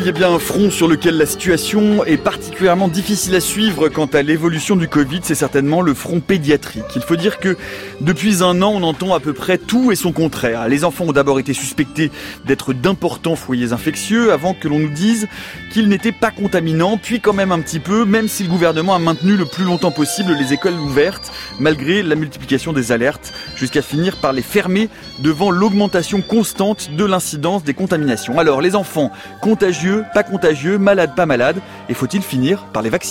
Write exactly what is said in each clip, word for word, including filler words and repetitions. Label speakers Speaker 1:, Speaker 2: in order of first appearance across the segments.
Speaker 1: S'il y a bien un front sur lequel la situation est particulièrement difficile à suivre quant à l'évolution du Covid, c'est certainement le front pédiatrique. Il faut dire que depuis un an, on entend à peu près tout et son contraire. Les enfants ont d'abord été suspectés d'être d'importants foyers infectieux avant que l'on nous dise qu'ils n'étaient pas contaminants, puis quand même un petit peu, même si le gouvernement a maintenu le plus longtemps possible les écoles ouvertes, malgré la multiplication des alertes, jusqu'à finir par les fermer devant l'augmentation constante de l'incidence des contaminations. Alors, les enfants, contagieux, pas contagieux, malades, pas malades, et faut-il finir par les vacciner ?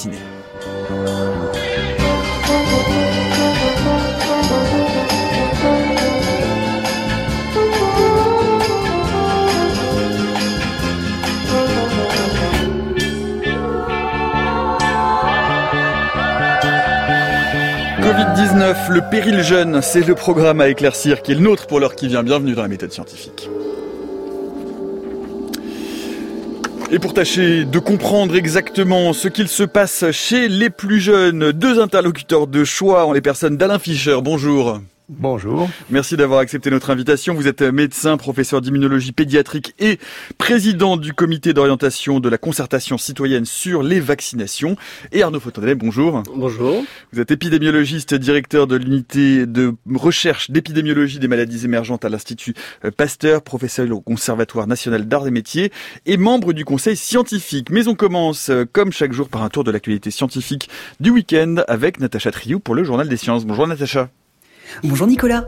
Speaker 1: covid dix-neuf, le péril jeune, c'est le programme à éclaircir qui est le nôtre pour l'heure qui vient. Bienvenue dans la méthode scientifique. Et pour tâcher de comprendre exactement ce qu'il se passe chez les plus jeunes, deux interlocuteurs de choix en les personnes d'Alain Fischer. Bonjour.
Speaker 2: Bonjour.
Speaker 1: Merci d'avoir accepté notre invitation. Vous êtes médecin, professeur d'immunologie pédiatrique et président du comité d'orientation de la concertation citoyenne sur les vaccinations. Et Arnaud Fontanet, bonjour.
Speaker 3: Bonjour.
Speaker 1: Vous êtes épidémiologiste, directeur de l'unité de recherche d'épidémiologie des maladies émergentes à l'Institut Pasteur, professeur au Conservatoire national d'arts et métiers et membre du conseil scientifique. Mais on commence, comme chaque jour, par un tour de l'actualité scientifique du week-end avec Natacha Triou pour le Journal des Sciences. Bonjour Natacha.
Speaker 4: Bonjour Nicolas.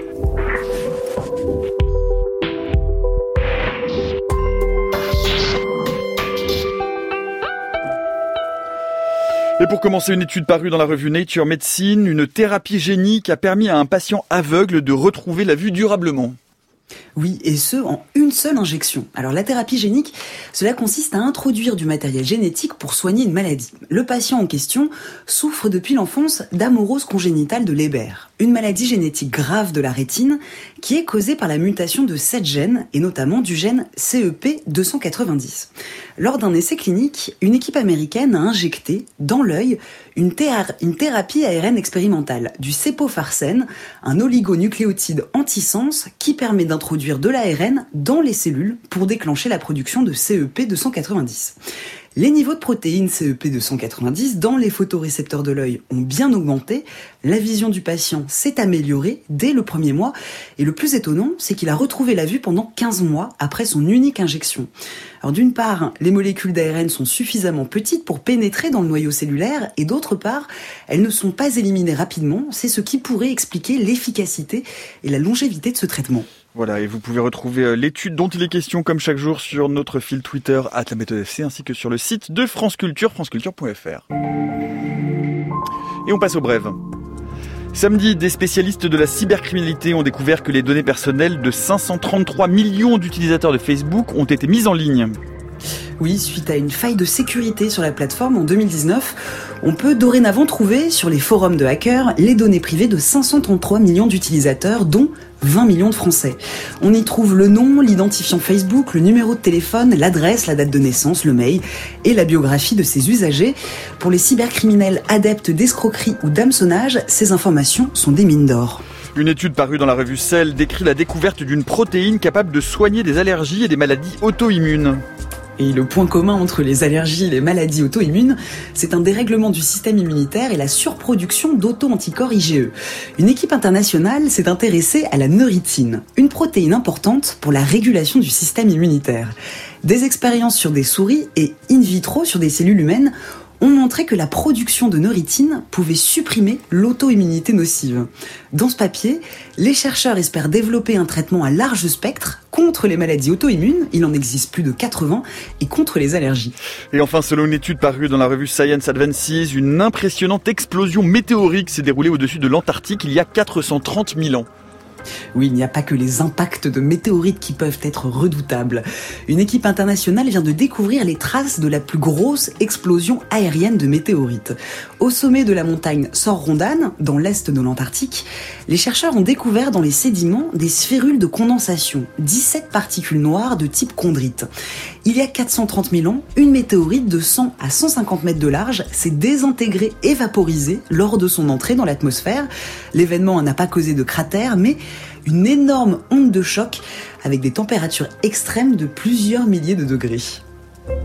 Speaker 1: Et pour commencer, une étude parue dans la revue Nature Medicine, une thérapie génique a permis à un patient aveugle de retrouver la vue durablement.
Speaker 4: Oui, et ce, en une seule injection. Alors la thérapie génique, cela consiste à introduire du matériel génétique pour soigner une maladie. Le patient en question souffre depuis l'enfance d'amorose congénitale de Leber, une maladie génétique grave de la rétine qui est causée par la mutation de sept gènes, et notamment du gène C E P deux cent quatre-vingt-dix. Lors d'un essai clinique, une équipe américaine a injecté dans l'œil une, théa- une thérapie A R N expérimentale, du sépofarsen, un oligonucléotide antisens qui permet d'introduire de l'A R N dans les cellules pour déclencher la production de C E P deux cent quatre-vingt-dix. Les niveaux de protéines C E P deux cent quatre-vingt-dix dans les photorécepteurs de l'œil ont bien augmenté, la vision du patient s'est améliorée dès le premier mois, et le plus étonnant, c'est qu'il a retrouvé la vue pendant quinze mois après son unique injection. Alors d'une part, les molécules d'A R N sont suffisamment petites pour pénétrer dans le noyau cellulaire, et d'autre part, elles ne sont pas éliminées rapidement, c'est ce qui pourrait expliquer l'efficacité et la longévité de ce traitement.
Speaker 1: Voilà, et vous pouvez retrouver l'étude dont il est question comme chaque jour sur notre fil Twitter arobase la méthode F C ainsi que sur le site de France Culture, franceculture point f r. Et on passe aux brèves. Samedi, des spécialistes de la cybercriminalité ont découvert que les données personnelles de cinq cent trente-trois millions d'utilisateurs de Facebook ont été mises en ligne.
Speaker 4: Oui, suite à une faille de sécurité sur la plateforme en deux mille dix-neuf, on peut dorénavant trouver sur les forums de hackers les données privées de cinq cent trente-trois millions d'utilisateurs, dont vingt millions de Français. On y trouve le nom, l'identifiant Facebook, le numéro de téléphone, l'adresse, la date de naissance, le mail et la biographie de ses usagers. Pour les cybercriminels adeptes d'escroquerie ou d'hameçonnage, ces informations sont des mines d'or.
Speaker 1: Une étude parue dans la revue Cell décrit la découverte d'une protéine capable de soigner des allergies et des maladies auto-immunes.
Speaker 4: Et le point commun entre les allergies et les maladies auto-immunes, c'est un dérèglement du système immunitaire et la surproduction d'auto-anticorps I G E. Une équipe internationale s'est intéressée à la neuritine, une protéine importante pour la régulation du système immunitaire. Des expériences sur des souris et in vitro sur des cellules humaines ont montré que la production de neuritine pouvait supprimer l'auto-immunité nocive. Dans ce papier, les chercheurs espèrent développer un traitement à large spectre contre les maladies auto-immunes, il en existe plus de quatre-vingts, et contre les allergies.
Speaker 1: Et enfin, selon une étude parue dans la revue Science Advances, une impressionnante explosion météorique s'est déroulée au-dessus de l'Antarctique il y a quatre cent trente mille ans.
Speaker 4: Oui, il n'y a pas que les impacts de météorites qui peuvent être redoutables. Une équipe internationale vient de découvrir les traces de la plus grosse explosion aérienne de météorites. Au sommet de la montagne Sor-Rondan, dans l'est de l'Antarctique, les chercheurs ont découvert dans les sédiments des sphérules de condensation, dix-sept particules noires de type chondrite. Il y a quatre cent trente mille ans, une météorite de cent à cent cinquante mètres de large s'est désintégrée et vaporisée lors de son entrée dans l'atmosphère. L'événement n'a pas causé de cratère, mais une énorme onde de choc avec des températures extrêmes de plusieurs milliers de degrés.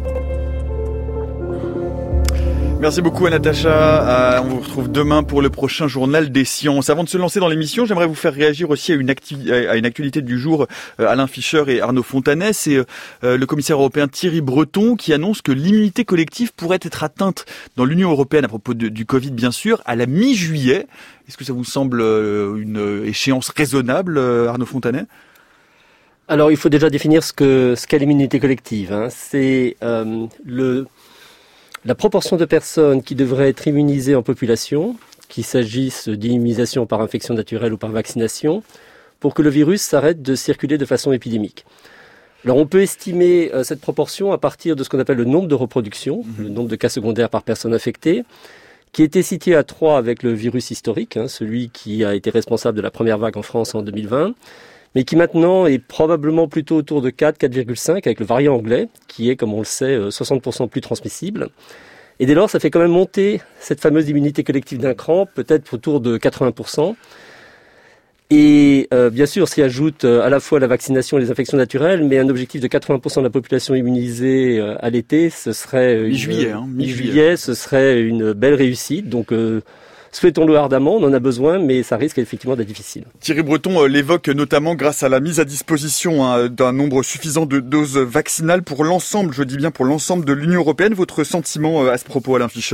Speaker 1: Merci beaucoup à Natacha. Euh, on vous retrouve demain pour le prochain journal des sciences. Avant de se lancer dans l'émission, j'aimerais vous faire réagir aussi à une, acti- à une actualité du jour. Euh, Alain Fischer et Arnaud Fontanet, c'est euh, le commissaire européen Thierry Breton qui annonce que l'immunité collective pourrait être atteinte dans l'Union européenne à propos de, du Covid, bien sûr, à la mi-juillet. Est-ce que ça vous semble euh, une échéance raisonnable, euh, Arnaud Fontanet ?
Speaker 2: Alors, il faut déjà définir ce que ce qu'est l'immunité collective. Hein. C'est euh, le la proportion de personnes qui devraient être immunisées en population, qu'il s'agisse d'immunisation par infection naturelle ou par vaccination, pour que le virus s'arrête de circuler de façon épidémique. Alors, on peut estimer euh, cette proportion à partir de ce qu'on appelle le nombre de reproductions, mmh. le nombre de cas secondaires par personne infectée, qui était situé à trois avec le virus historique, hein, celui qui a été responsable de la première vague en France en deux mille vingt, mais qui maintenant est probablement plutôt autour de quatre, quatre virgule cinq avec le variant anglais, qui est, comme on le sait, soixante pour cent plus transmissible. Et dès lors, ça fait quand même monter cette fameuse immunité collective d'un cran, peut-être autour de quatre-vingts pour cent. Et euh, bien sûr, s'y ajoute euh, à la fois la vaccination et les infections naturelles, mais un objectif de quatre-vingts pour cent de la population immunisée euh, à l'été, ce serait...
Speaker 1: Mi-juillet, hein,
Speaker 2: mi-juillet. Mi-juillet, ce serait une belle réussite. Donc... Euh, Souhaitons-le ardemment, on en a besoin, mais ça risque effectivement d'être difficile.
Speaker 1: Thierry Breton euh, l'évoque notamment grâce à la mise à disposition hein, d'un nombre suffisant de doses vaccinales pour l'ensemble, je dis bien pour l'ensemble de l'Union européenne. Votre sentiment euh, à ce propos, Alain Fischer ?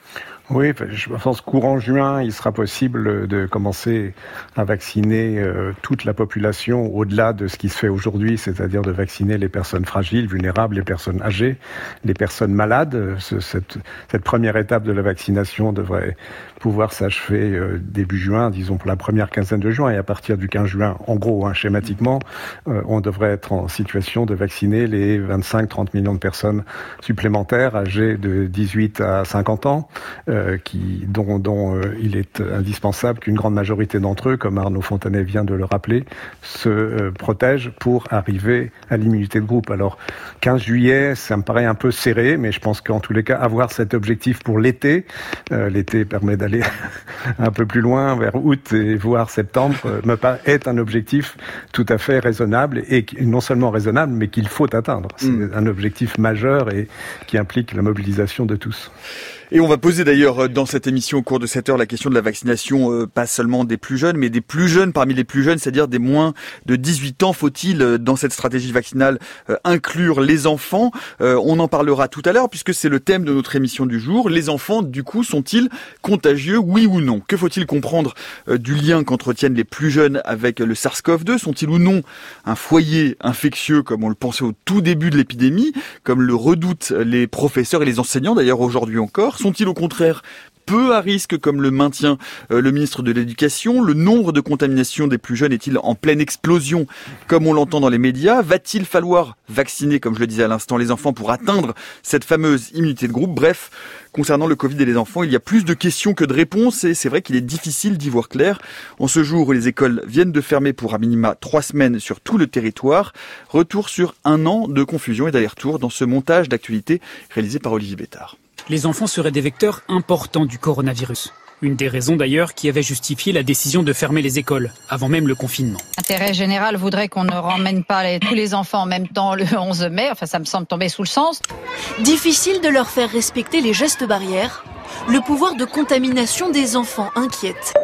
Speaker 3: Oui, je pense qu'courant juin, il sera possible de commencer à vacciner euh, toute la population au-delà de ce qui se fait aujourd'hui, c'est-à-dire de vacciner les personnes fragiles, vulnérables, les personnes âgées, les personnes malades. Ce, cette, cette première étape de la vaccination devrait pouvoir s'achever euh, début juin, disons pour la première quinzaine de juin, et à partir du quinze juin, en gros, hein, schématiquement, euh, on devrait être en situation de vacciner les vingt-cinq à trente millions de personnes supplémentaires âgées de dix-huit à cinquante ans. Euh, qui, dont, dont euh, il est indispensable qu'une grande majorité d'entre eux, comme Arnaud Fontanet vient de le rappeler, se euh, protègent pour arriver à l'immunité de groupe. Alors, quinze juillet, ça me paraît un peu serré, mais je pense qu'en tous les cas, avoir cet objectif pour l'été, euh, l'été permet d'aller un peu plus loin, vers août et voire septembre, euh, me paraît est un objectif tout à fait raisonnable, et non seulement raisonnable, mais qu'il faut atteindre. C'est mmh. un objectif majeur et qui implique la mobilisation de tous.
Speaker 1: Et on va poser d'ailleurs dans cette émission au cours de cette heure la question de la vaccination, euh, pas seulement des plus jeunes, mais des plus jeunes parmi les plus jeunes, c'est-à-dire des moins de dix-huit ans. Faut-il, euh, dans cette stratégie vaccinale, euh, inclure les enfants ? euh, On en parlera tout à l'heure, puisque c'est le thème de notre émission du jour. Les enfants, du coup, sont-ils contagieux, oui ou non ? Que faut-il comprendre euh, du lien qu'entretiennent les plus jeunes avec le SARS-CoV deux ? Sont-ils ou non un foyer infectieux, comme on le pensait au tout début de l'épidémie, comme le redoutent les professeurs et les enseignants, d'ailleurs aujourd'hui encore ? Sont-ils au contraire peu à risque, comme le maintient euh, le ministre de l'Éducation ? Le nombre de contaminations des plus jeunes est-il en pleine explosion, comme on l'entend dans les médias ? Va-t-il falloir vacciner, comme je le disais à l'instant, les enfants pour atteindre cette fameuse immunité de groupe ? Bref, concernant le Covid et les enfants, il y a plus de questions que de réponses, et c'est vrai qu'il est difficile d'y voir clair. En ce jour où les écoles viennent de fermer pour à minima trois semaines sur tout le territoire, retour sur un an de confusion et d'aller-retour dans ce montage d'actualité réalisé par Olivier Bétard.
Speaker 5: Les enfants seraient des vecteurs importants du coronavirus. Une des raisons d'ailleurs qui avait justifié la décision de fermer les écoles, avant même le confinement.
Speaker 6: L'intérêt général voudrait qu'on ne ramène pas les, tous les enfants en même temps le onze mai, enfin ça me semble tomber sous le sens.
Speaker 7: Difficile de leur faire respecter les gestes barrières. Le pouvoir de contamination des enfants inquiète.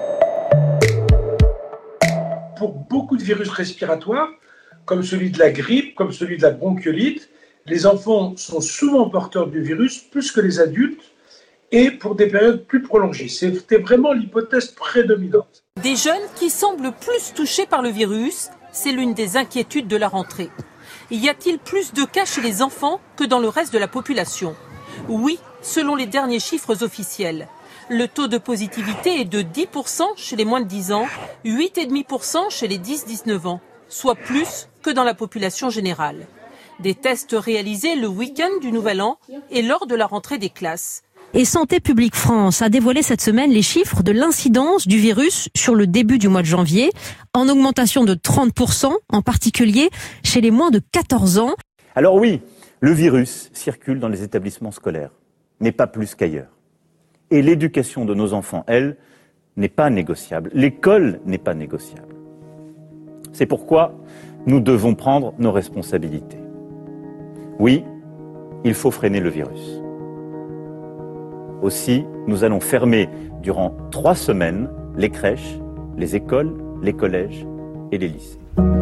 Speaker 8: Pour beaucoup de virus respiratoires, comme celui de la grippe, comme celui de la bronchiolite, les enfants sont souvent porteurs du virus plus que les adultes et pour des périodes plus prolongées. C'était vraiment l'hypothèse prédominante.
Speaker 9: Des jeunes qui semblent plus touchés par le virus, c'est l'une des inquiétudes de la rentrée. Y a-t-il plus de cas chez les enfants que dans le reste de la population ? Oui, selon les derniers chiffres officiels. Le taux de positivité est de dix pour cent chez les moins de dix ans, huit virgule cinq pour cent chez les dix à dix-neuf ans, soit plus que dans la population générale. Des tests réalisés le week-end du Nouvel An et lors de la rentrée des classes.
Speaker 10: Et Santé publique France a dévoilé cette semaine les chiffres de l'incidence du virus sur le début du mois de janvier, en augmentation de trente pour cent, en particulier chez les moins de quatorze ans.
Speaker 11: Alors oui, le virus circule dans les établissements scolaires, mais pas plus qu'ailleurs. Et l'éducation de nos enfants, elle, n'est pas négociable. L'école n'est pas négociable. C'est pourquoi nous devons prendre nos responsabilités. Oui, il faut freiner le virus. Aussi, nous allons fermer durant trois semaines les crèches, les écoles, les collèges et les lycées.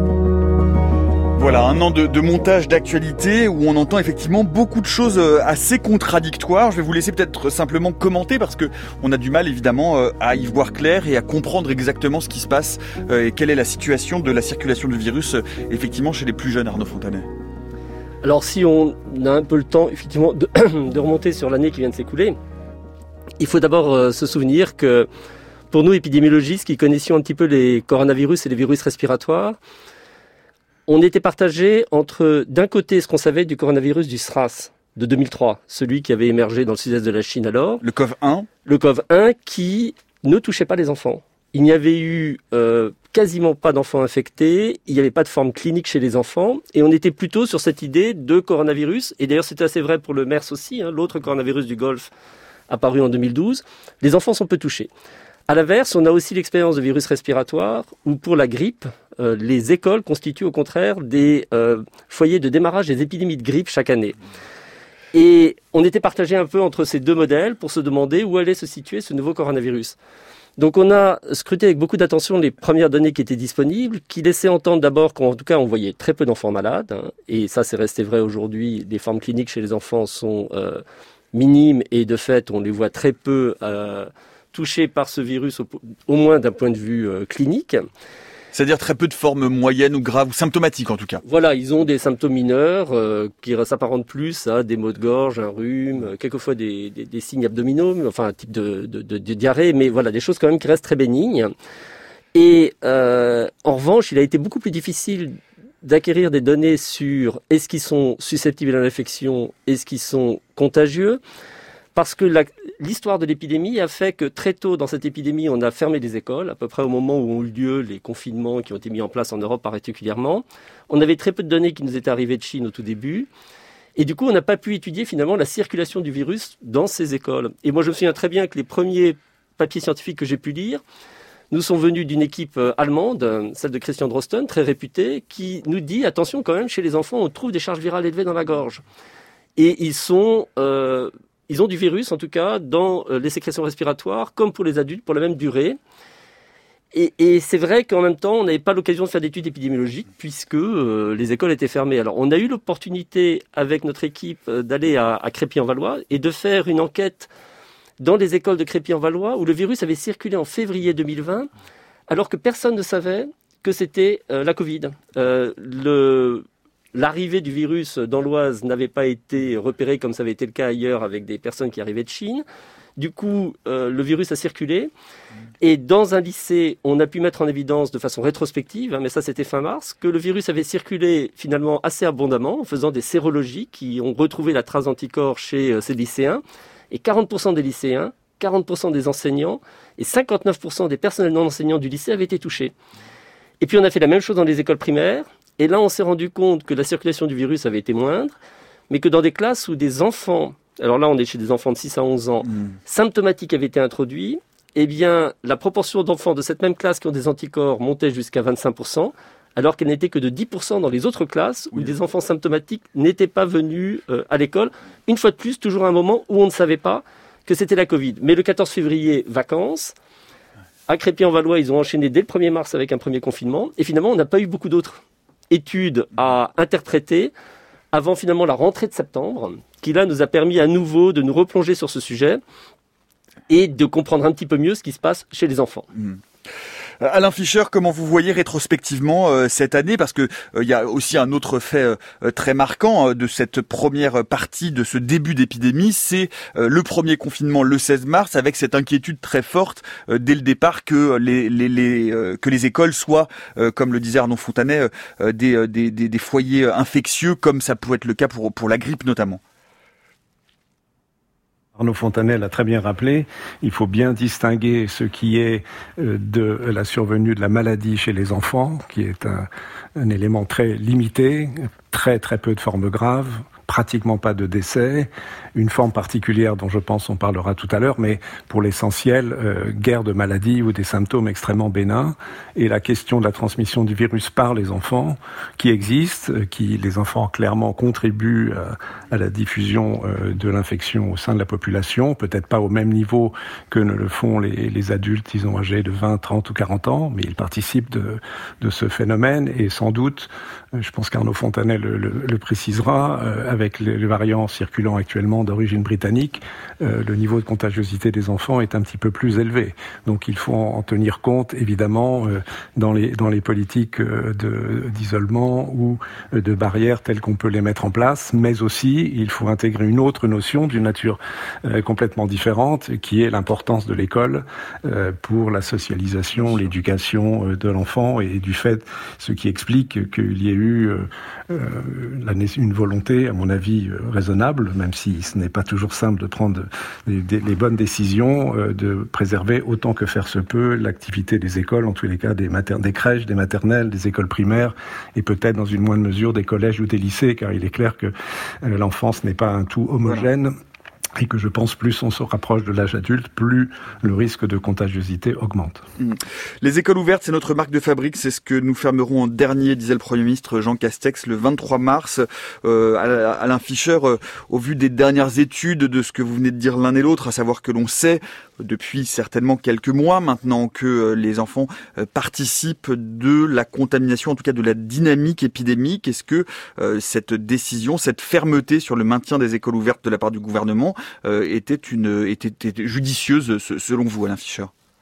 Speaker 1: Voilà, un an de, de montage d'actualité où on entend effectivement beaucoup de choses assez contradictoires. Je vais vous laisser peut-être simplement commenter parce que on a du mal évidemment à y voir clair et à comprendre exactement ce qui se passe et quelle est la situation de la circulation du virus effectivement chez les plus jeunes, Arnaud Fontanet.
Speaker 2: Alors si on a un peu le temps effectivement de, de remonter sur l'année qui vient de s'écouler, il faut d'abord euh, se souvenir que pour nous épidémiologistes qui connaissions un petit peu les coronavirus et les virus respiratoires, on était partagés entre, d'un côté, ce qu'on savait du coronavirus du SRAS de deux mille trois, celui qui avait émergé dans le sud-est de la Chine alors.
Speaker 1: Le C O V un.
Speaker 2: Le C O V un qui ne touchait pas les enfants. Il n'y avait eu euh, quasiment pas d'enfants infectés, il n'y avait pas de forme clinique chez les enfants, et on était plutôt sur cette idée de coronavirus, et d'ailleurs c'était assez vrai pour le MERS aussi, hein, l'autre coronavirus du Golfe apparu en deux mille douze, les enfants sont peu touchés. À l'inverse, on a aussi l'expérience de virus respiratoires où pour la grippe, euh, les écoles constituent au contraire des euh, foyers de démarrage des épidémies de grippe chaque année. Et on était partagé un peu entre ces deux modèles pour se demander où allait se situer ce nouveau coronavirus. Donc on a scruté avec beaucoup d'attention les premières données qui étaient disponibles, qui laissaient entendre d'abord qu'en tout cas on voyait très peu d'enfants malades, hein, et ça c'est resté vrai aujourd'hui, les formes cliniques chez les enfants sont euh, minimes et de fait on les voit très peu euh, touchés par ce virus, au, au moins d'un point de vue euh, clinique.
Speaker 1: C'est-à-dire très peu de formes moyennes ou graves, ou symptomatiques en tout cas.
Speaker 2: Voilà, ils ont des symptômes mineurs euh, qui s'apparentent plus à des maux de gorge, un rhume, quelquefois des, des, des signes abdominaux, enfin un type de, de, de, de diarrhée, mais voilà, des choses quand même qui restent très bénignes. Et euh, en revanche, il a été beaucoup plus difficile d'acquérir des données sur est-ce qu'ils sont susceptibles à l'infection, est-ce qu'ils sont contagieux, parce que la, l'histoire de l'épidémie a fait que très tôt dans cette épidémie, on a fermé les écoles, à peu près au moment où ont eu lieu les confinements qui ont été mis en place en Europe particulièrement. On avait très peu de données qui nous étaient arrivées de Chine au tout début. Et du coup, on n'a pas pu étudier finalement la circulation du virus dans ces écoles. Et moi, je me souviens très bien que les premiers papiers scientifiques que j'ai pu lire nous sont venus d'une équipe allemande, celle de Christian Drosten, très réputée, qui nous dit, attention quand même, chez les enfants, on trouve des charges virales élevées dans la gorge. Et ils sont... Euh, Ils ont du virus, en tout cas, dans les sécrétions respiratoires, comme pour les adultes, pour la même durée. Et, et c'est vrai qu'en même temps, on n'avait pas l'occasion de faire d'études épidémiologiques, puisque euh, les écoles étaient fermées. Alors, on a eu l'opportunité, avec notre équipe, d'aller à, à Crépy-en-Valois et de faire une enquête dans les écoles de Crépy-en-Valois, où le virus avait circulé en février deux mille vingt, alors que personne ne savait que c'était euh, la Covid. Euh, le... L'arrivée du virus dans l'Oise n'avait pas été repérée comme ça avait été le cas ailleurs avec des personnes qui arrivaient de Chine. Du coup, euh, le virus a circulé. Et dans un lycée, on a pu mettre en évidence de façon rétrospective, hein, mais ça c'était fin mars, que le virus avait circulé finalement assez abondamment en faisant des sérologies qui ont retrouvé la trace d'anticorps chez euh, ces lycéens. Et quarante pour cent des lycéens, quarante pour cent des enseignants et cinquante-neuf pour cent des personnels non enseignants du lycée avaient été touchés. Et puis on a fait la même chose dans les écoles primaires. Et là, on s'est rendu compte que la circulation du virus avait été moindre, mais que dans des classes où des enfants, alors là, on est chez des enfants de six à onze ans, mmh. symptomatiques avaient été introduits, eh bien, la proportion d'enfants de cette même classe qui ont des anticorps montait jusqu'à vingt-cinq pour cent, alors qu'elle n'était que de dix pour cent dans les autres classes où oui. des enfants symptomatiques n'étaient pas venus euh, à l'école. Une fois de plus, toujours à un moment où on ne savait pas que c'était la Covid. Mais le quatorze février, vacances. À Crépy-en-Valois, ils ont enchaîné dès le premier mars avec un premier confinement. Et finalement, on n'a pas eu beaucoup d'autres études à interpréter avant finalement la rentrée de septembre, qui là nous a permis à nouveau de nous replonger sur ce sujet et de comprendre un petit peu mieux ce qui se passe chez les enfants.
Speaker 1: Mmh. Alain Fischer, comment vous voyez rétrospectivement euh, cette année? Parce que il euh, y a aussi un autre fait euh, très marquant euh, de cette première partie de ce début d'épidémie, c'est euh, le premier confinement le seize mars, avec cette inquiétude très forte euh, dès le départ que les, les, les euh, que les écoles soient, euh, comme le disait Arnaud Fontanet, euh, des, des, des, des foyers infectieux, comme ça pouvait être le cas pour pour la grippe notamment.
Speaker 3: Arnaud Fontanet l'a très bien rappelé, il faut bien distinguer ce qui est de la survenue de la maladie chez les enfants, qui est un, un élément très limité, très très peu de formes graves, pratiquement pas de décès, une forme particulière dont je pense on parlera tout à l'heure, mais pour l'essentiel, euh, guère de maladies ou des symptômes extrêmement bénins. Et la question de la transmission du virus par les enfants, qui existe, qui les enfants clairement contribuent à, à la diffusion euh, de l'infection au sein de la population, peut-être pas au même niveau que ne le font les, les adultes, disons, âgés de vingt, trente ou quarante ans, mais ils participent de, de ce phénomène et sans doute, je pense qu'Arnaud Fontanet le, le, le précisera, euh, avec les, les variants circulant actuellement d'origine britannique, euh, le niveau de contagiosité des enfants est un petit peu plus élevé. Donc il faut en tenir compte, évidemment, euh, dans les, dans les politiques de, d'isolement ou de barrières telles qu'on peut les mettre en place, mais aussi il faut intégrer une autre notion d'une nature euh, complètement différente, qui est l'importance de l'école euh, pour la socialisation, l'éducation euh, de l'enfant, et du fait, ce qui explique qu'il y ait eu euh, euh, la, une volonté, à mon avis, euh, raisonnable, même si ce n'est pas toujours simple de prendre des, des, les bonnes décisions, euh, de préserver autant que faire se peut l'activité des écoles, en tous les cas des, mater- des crèches, des maternelles, des écoles primaires, et peut-être dans une moindre mesure des collèges ou des lycées, car il est clair que euh, l'enfance n'est pas un tout homogène. Voilà. Et que je pense, plus on se rapproche de l'âge adulte, plus le risque de contagiosité augmente.
Speaker 1: Mmh. Les écoles ouvertes, c'est notre marque de fabrique, c'est ce que nous fermerons en dernier, disait le Premier ministre Jean Castex le vingt-trois mars. Euh, Alain Fischer, euh, au vu des dernières études, de ce que vous venez de dire l'un et l'autre, à savoir que l'on sait depuis certainement quelques mois maintenant que les enfants participent de la contamination, en tout cas de la dynamique épidémique. Est-ce que euh, cette décision, cette fermeté sur le maintien des écoles ouvertes de la part du gouvernement euh, était, une, était, était judicieuse selon vous, Alain Fischer ?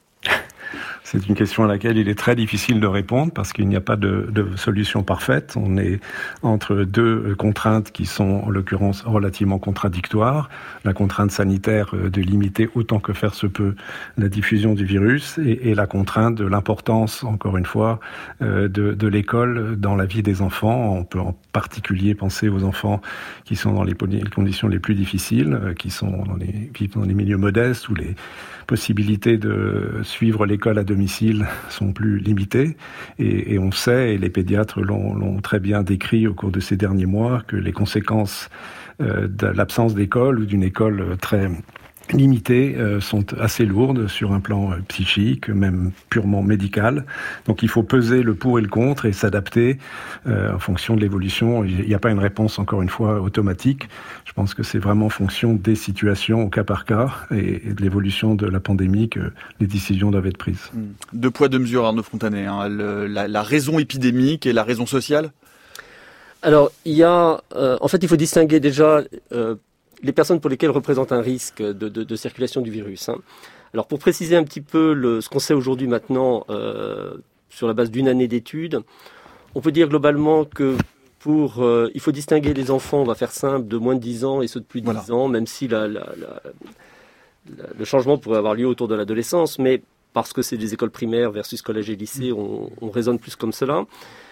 Speaker 3: C'est une question à laquelle il est très difficile de répondre parce qu'il n'y a pas de, de solution parfaite. On est entre deux contraintes qui sont en l'occurrence relativement contradictoires. La contrainte sanitaire de limiter autant que faire se peut la diffusion du virus et, et la contrainte de l'importance, encore une fois, de, de l'école dans la vie des enfants. On peut en particulier penser aux enfants qui sont dans les conditions les plus difficiles, qui sont dans les, vivent dans les milieux modestes où les possibilités de suivre l'école à domicile sont plus limitées et, et on sait, et les pédiatres l'ont, l'ont très bien décrit au cours de ces derniers mois, que les conséquences euh, de l'absence d'école ou d'une école très limitées euh, sont assez lourdes sur un plan euh, psychique, même purement médical. Donc il faut peser le pour et le contre et s'adapter euh, en fonction de l'évolution. Il n'y a pas une réponse, encore une fois, automatique. Je pense que c'est vraiment en fonction des situations au cas par cas et, et de l'évolution de la pandémie que les décisions doivent être prises.
Speaker 1: Deux poids, deux mesures, Arnaud Fontanet. Hein. Le, la, la raison épidémique et la raison sociale ?
Speaker 2: Alors, il y a... Euh, en fait, il faut distinguer déjà... Euh, les personnes pour lesquelles représente un risque de, de, de circulation du virus. Hein. Alors pour préciser un petit peu le, ce qu'on sait aujourd'hui maintenant euh, sur la base d'une année d'études, on peut dire globalement que pour, euh, il faut distinguer les enfants, on va faire simple, de moins de dix ans et ceux de plus de voilà. dix ans, même si la, la, la, la, le changement pourrait avoir lieu autour de l'adolescence, mais parce que c'est des écoles primaires versus collège et lycée, on, on raisonne plus comme cela.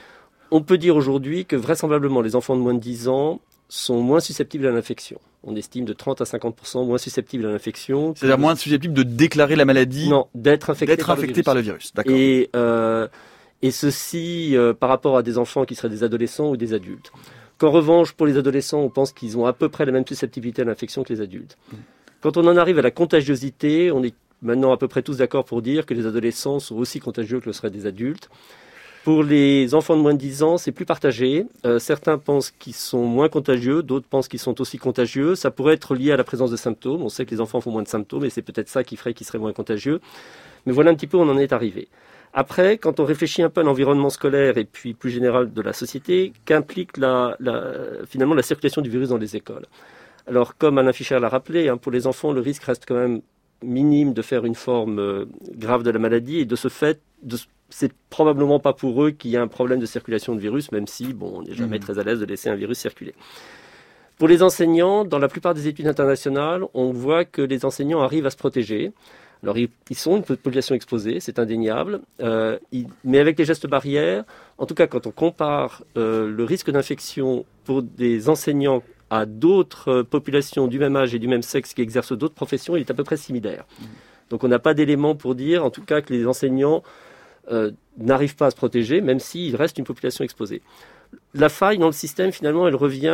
Speaker 2: On peut dire aujourd'hui que vraisemblablement les enfants de moins de dix ans sont moins susceptibles à l'infection. On estime de trente à cinquante pour cent moins susceptibles à l'infection.
Speaker 1: C'est-à-dire moins susceptibles de déclarer la maladie ?
Speaker 2: Non, d'être infectés,
Speaker 1: d'être
Speaker 2: par,
Speaker 1: infectés
Speaker 2: le
Speaker 1: par le virus. D'accord.
Speaker 2: Et, euh, et ceci euh, par rapport à des enfants qui seraient des adolescents ou des adultes. Qu'en revanche, pour les adolescents, on pense qu'ils ont à peu près la même susceptibilité à l'infection que les adultes. Mmh. Quand on en arrive à la contagiosité, on est maintenant à peu près tous d'accord pour dire que les adolescents sont aussi contagieux que le seraient des adultes. Pour les enfants de moins de dix ans, c'est plus partagé. Euh, certains pensent qu'ils sont moins contagieux, d'autres pensent qu'ils sont aussi contagieux. Ça pourrait être lié à la présence de symptômes. On sait que les enfants font moins de symptômes et c'est peut-être ça qui ferait qu'ils seraient moins contagieux. Mais voilà un petit peu où on en est arrivé. Après, quand on réfléchit un peu à l'environnement scolaire et puis plus général de la société, qu'implique la, la, finalement la circulation du virus dans les écoles. Alors, comme Alain Fischer l'a rappelé, hein, pour les enfants, le risque reste quand même minime de faire une forme euh, grave de la maladie et de ce fait, de, c'est probablement pas pour eux qu'il y a un problème de circulation de virus, même si, bon, on n'est jamais mmh. très à l'aise de laisser un virus circuler. Pour les enseignants, dans la plupart des études internationales, on voit que les enseignants arrivent à se protéger. Alors, ils, ils sont une population exposée, c'est indéniable, euh, ils, mais avec les gestes barrières, en tout cas, quand on compare euh, le risque d'infection pour des enseignants à d'autres populations du même âge et du même sexe qui exercent d'autres professions, il est à peu près similaire. Mmh. Donc, on n'a pas d'éléments pour dire, en tout cas, que les enseignants Euh, n'arrivent pas à se protéger, même s'il reste une population exposée. La faille dans le système, finalement, elle revient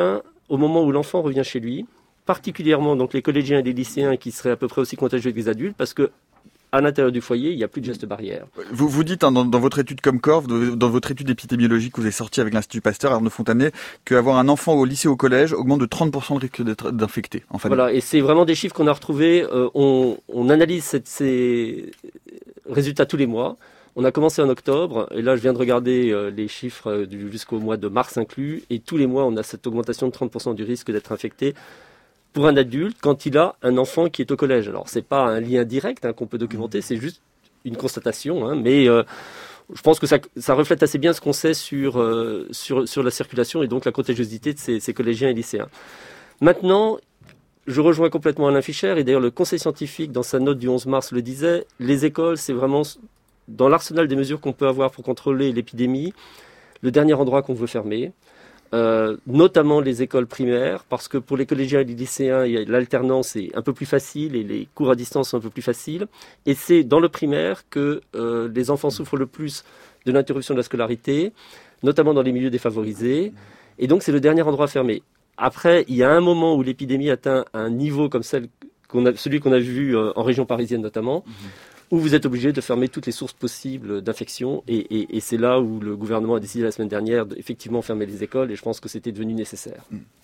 Speaker 2: au moment où l'enfant revient chez lui, particulièrement donc les collégiens et les lycéens qui seraient à peu près aussi contagieux que les adultes, parce que à l'intérieur du foyer, il n'y a plus de gestes barrières.
Speaker 1: Vous vous dites hein, dans, dans votre étude Comcorp, dans votre étude épidémiologique que vous avez sortie avec l'Institut Pasteur, Arnaud Fontanet, qu'avoir un enfant au lycée ou au collège augmente de trente pour cent le risque d'être d'infecté en famille.
Speaker 2: Voilà, et c'est vraiment des chiffres qu'on a retrouvés. Euh, on, on analyse cette, ces résultats tous les mois. On a commencé en octobre, et là je viens de regarder euh, les chiffres euh, du, jusqu'au mois de mars inclus, et tous les mois on a cette augmentation de trente pour cent du risque d'être infecté pour un adulte quand il a un enfant qui est au collège. Alors c'est pas un lien direct hein, qu'on peut documenter, c'est juste une constatation, hein, mais euh, je pense que ça, ça reflète assez bien ce qu'on sait sur, euh, sur, sur la circulation et donc la contagiosité de ces, ces collégiens et lycéens. Maintenant, je rejoins complètement Alain Fischer, et d'ailleurs le Conseil scientifique dans sa note du onze mars le disait, les écoles c'est vraiment dans l'arsenal des mesures qu'on peut avoir pour contrôler l'épidémie, le dernier endroit qu'on veut fermer. Euh, notamment les écoles primaires, parce que pour les collégiens et les lycéens, il y a, l'alternance est un peu plus facile et les cours à distance sont un peu plus faciles. Et c'est dans le primaire que euh, les enfants souffrent le plus de l'interruption de la scolarité, notamment dans les milieux défavorisés. Et donc c'est le dernier endroit à fermer. Après, il y a un moment où l'épidémie atteint un niveau comme celle qu'on a, celui qu'on a vu euh, en région parisienne notamment, mmh. où vous êtes obligé de fermer toutes les sources possibles d'infection. Et, et, et c'est là où le gouvernement a décidé la semaine dernière d'effectivement fermer les écoles, et je pense que c'était devenu nécessaire.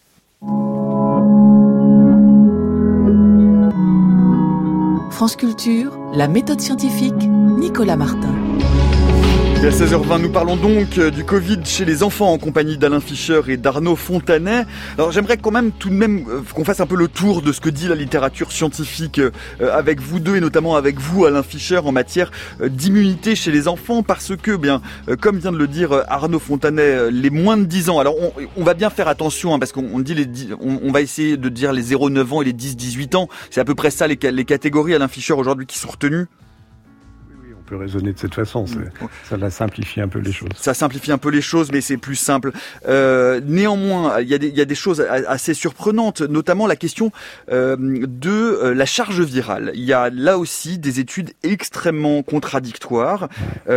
Speaker 12: France Culture, la méthode scientifique, Nicolas Martin.
Speaker 1: Et à seize heures vingt, nous parlons donc du Covid chez les enfants en compagnie d'Alain Fischer et d'Arnaud Fontanet. Alors j'aimerais quand même tout de même qu'on fasse un peu le tour de ce que dit la littérature scientifique avec vous deux et notamment avec vous Alain Fischer en matière d'immunité chez les enfants, parce que bien comme vient de le dire Arnaud Fontanet, les moins de dix ans, alors on, on va bien faire attention hein, parce qu'on dit les dix, on, on va essayer de dire les zéro neuf ans et les dix dix-huit ans, c'est à peu près ça les, les catégories Alain Fischer aujourd'hui qui sont retenues.
Speaker 3: On peut raisonner de cette façon, c'est, ça la simplifie un peu les choses.
Speaker 1: Ça simplifie un peu les choses, mais c'est plus simple. Euh, néanmoins, il y a des, il y a des choses assez surprenantes, notamment la question euh, de euh, la charge virale. Il y a là aussi des études extrêmement contradictoires.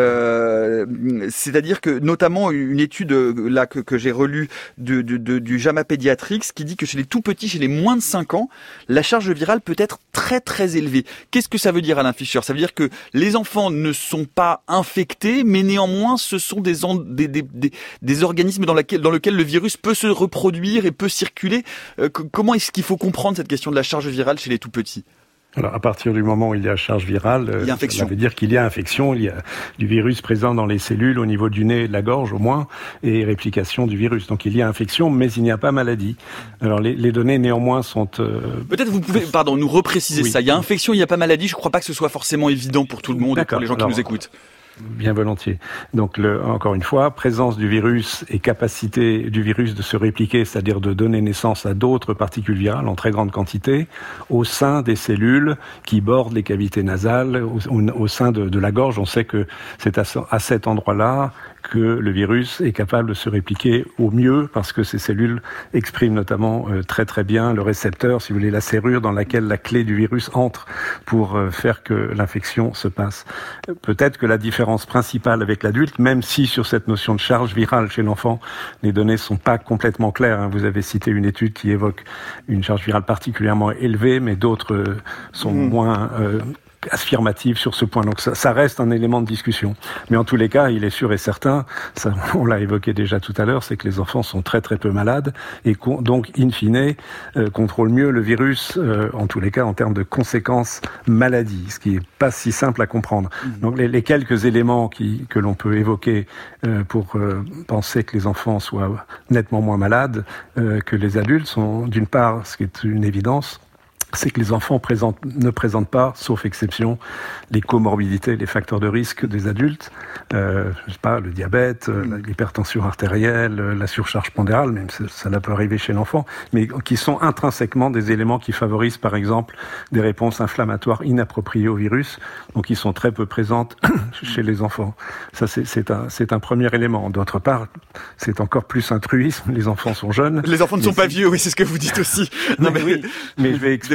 Speaker 1: Euh, c'est-à-dire que, notamment, une étude là que, que j'ai relue de, de, de, du JAMA Pediatrics qui dit que chez les tout petits, chez les moins de cinq ans, la charge virale peut être très très élevée. Qu'est-ce que ça veut dire, Alain Fischer ? Ça veut dire que les enfants ne sont pas infectés, mais néanmoins, ce sont des, en, des, des, des, des organismes dans, laquelle, dans lesquels le virus peut se reproduire et peut circuler. Euh, comment est-ce qu'il faut comprendre cette question de la charge virale chez les tout-petits ?
Speaker 3: Alors, à partir du moment où il y a charge virale,
Speaker 1: il y a infection.
Speaker 3: Ça veut dire qu'il y a infection, il y a du virus présent dans les cellules, au niveau du nez et de la gorge au moins, et réplication du virus. Donc il y a infection, mais il n'y a pas maladie. Alors les, les données néanmoins sont... Euh...
Speaker 1: Peut-être vous pouvez, pardon, nous repréciser oui. ça. Il y a infection, il n'y a pas maladie. Je ne crois pas que ce soit forcément évident pour tout le monde
Speaker 3: D'accord.
Speaker 1: et pour les gens
Speaker 3: Alors,
Speaker 1: qui nous écoutent.
Speaker 3: Bien volontiers. Donc, le, encore une fois, présence du virus et capacité du virus de se répliquer, c'est-à-dire de donner naissance à d'autres particules virales en très grande quantité, au sein des cellules qui bordent les cavités nasales, au, au sein de, de la gorge. On sait que c'est à, à cet endroit-là que le virus est capable de se répliquer au mieux, parce que ces cellules expriment notamment euh, très très bien le récepteur, si vous voulez, la serrure dans laquelle la clé du virus entre pour euh, faire que l'infection se passe. Peut-être que la différence principale avec l'adulte, même si sur cette notion de charge virale chez l'enfant, les données sont pas complètement claires. Hein. Vous avez cité une étude qui évoque une charge virale particulièrement élevée, mais d'autres euh, sont mmh. moins... Euh, affirmative sur ce point. Donc ça, ça reste un élément de discussion. Mais en tous les cas, il est sûr et certain, ça, on l'a évoqué déjà tout à l'heure, c'est que les enfants sont très très peu malades et donc, in fine, euh, contrôlent mieux le virus, euh, en tous les cas en termes de conséquences maladie, ce qui est pas si simple à comprendre. Mmh. Donc les, les quelques éléments qui, que l'on peut évoquer euh, pour euh, penser que les enfants soient nettement moins malades euh, que les adultes sont, d'une part, ce qui est une évidence, c'est que les enfants présentent, ne présentent pas, sauf exception, les comorbidités, les facteurs de risque des adultes. Euh, je sais pas, le diabète, mmh. l'hypertension artérielle, la surcharge pondérale, même ça, ça peut arriver chez l'enfant, mais qui sont intrinsèquement des éléments qui favorisent, par exemple, des réponses inflammatoires inappropriées au virus, donc qui sont très peu présentes chez les enfants. Ça, c'est, c'est, un, c'est un premier élément. D'autre part, c'est encore plus un truisme. Les enfants sont jeunes.
Speaker 1: Les enfants ne sont pas vieux, oui, c'est ce que vous dites aussi.
Speaker 3: Non, mais, oui, mais je vais expliquer.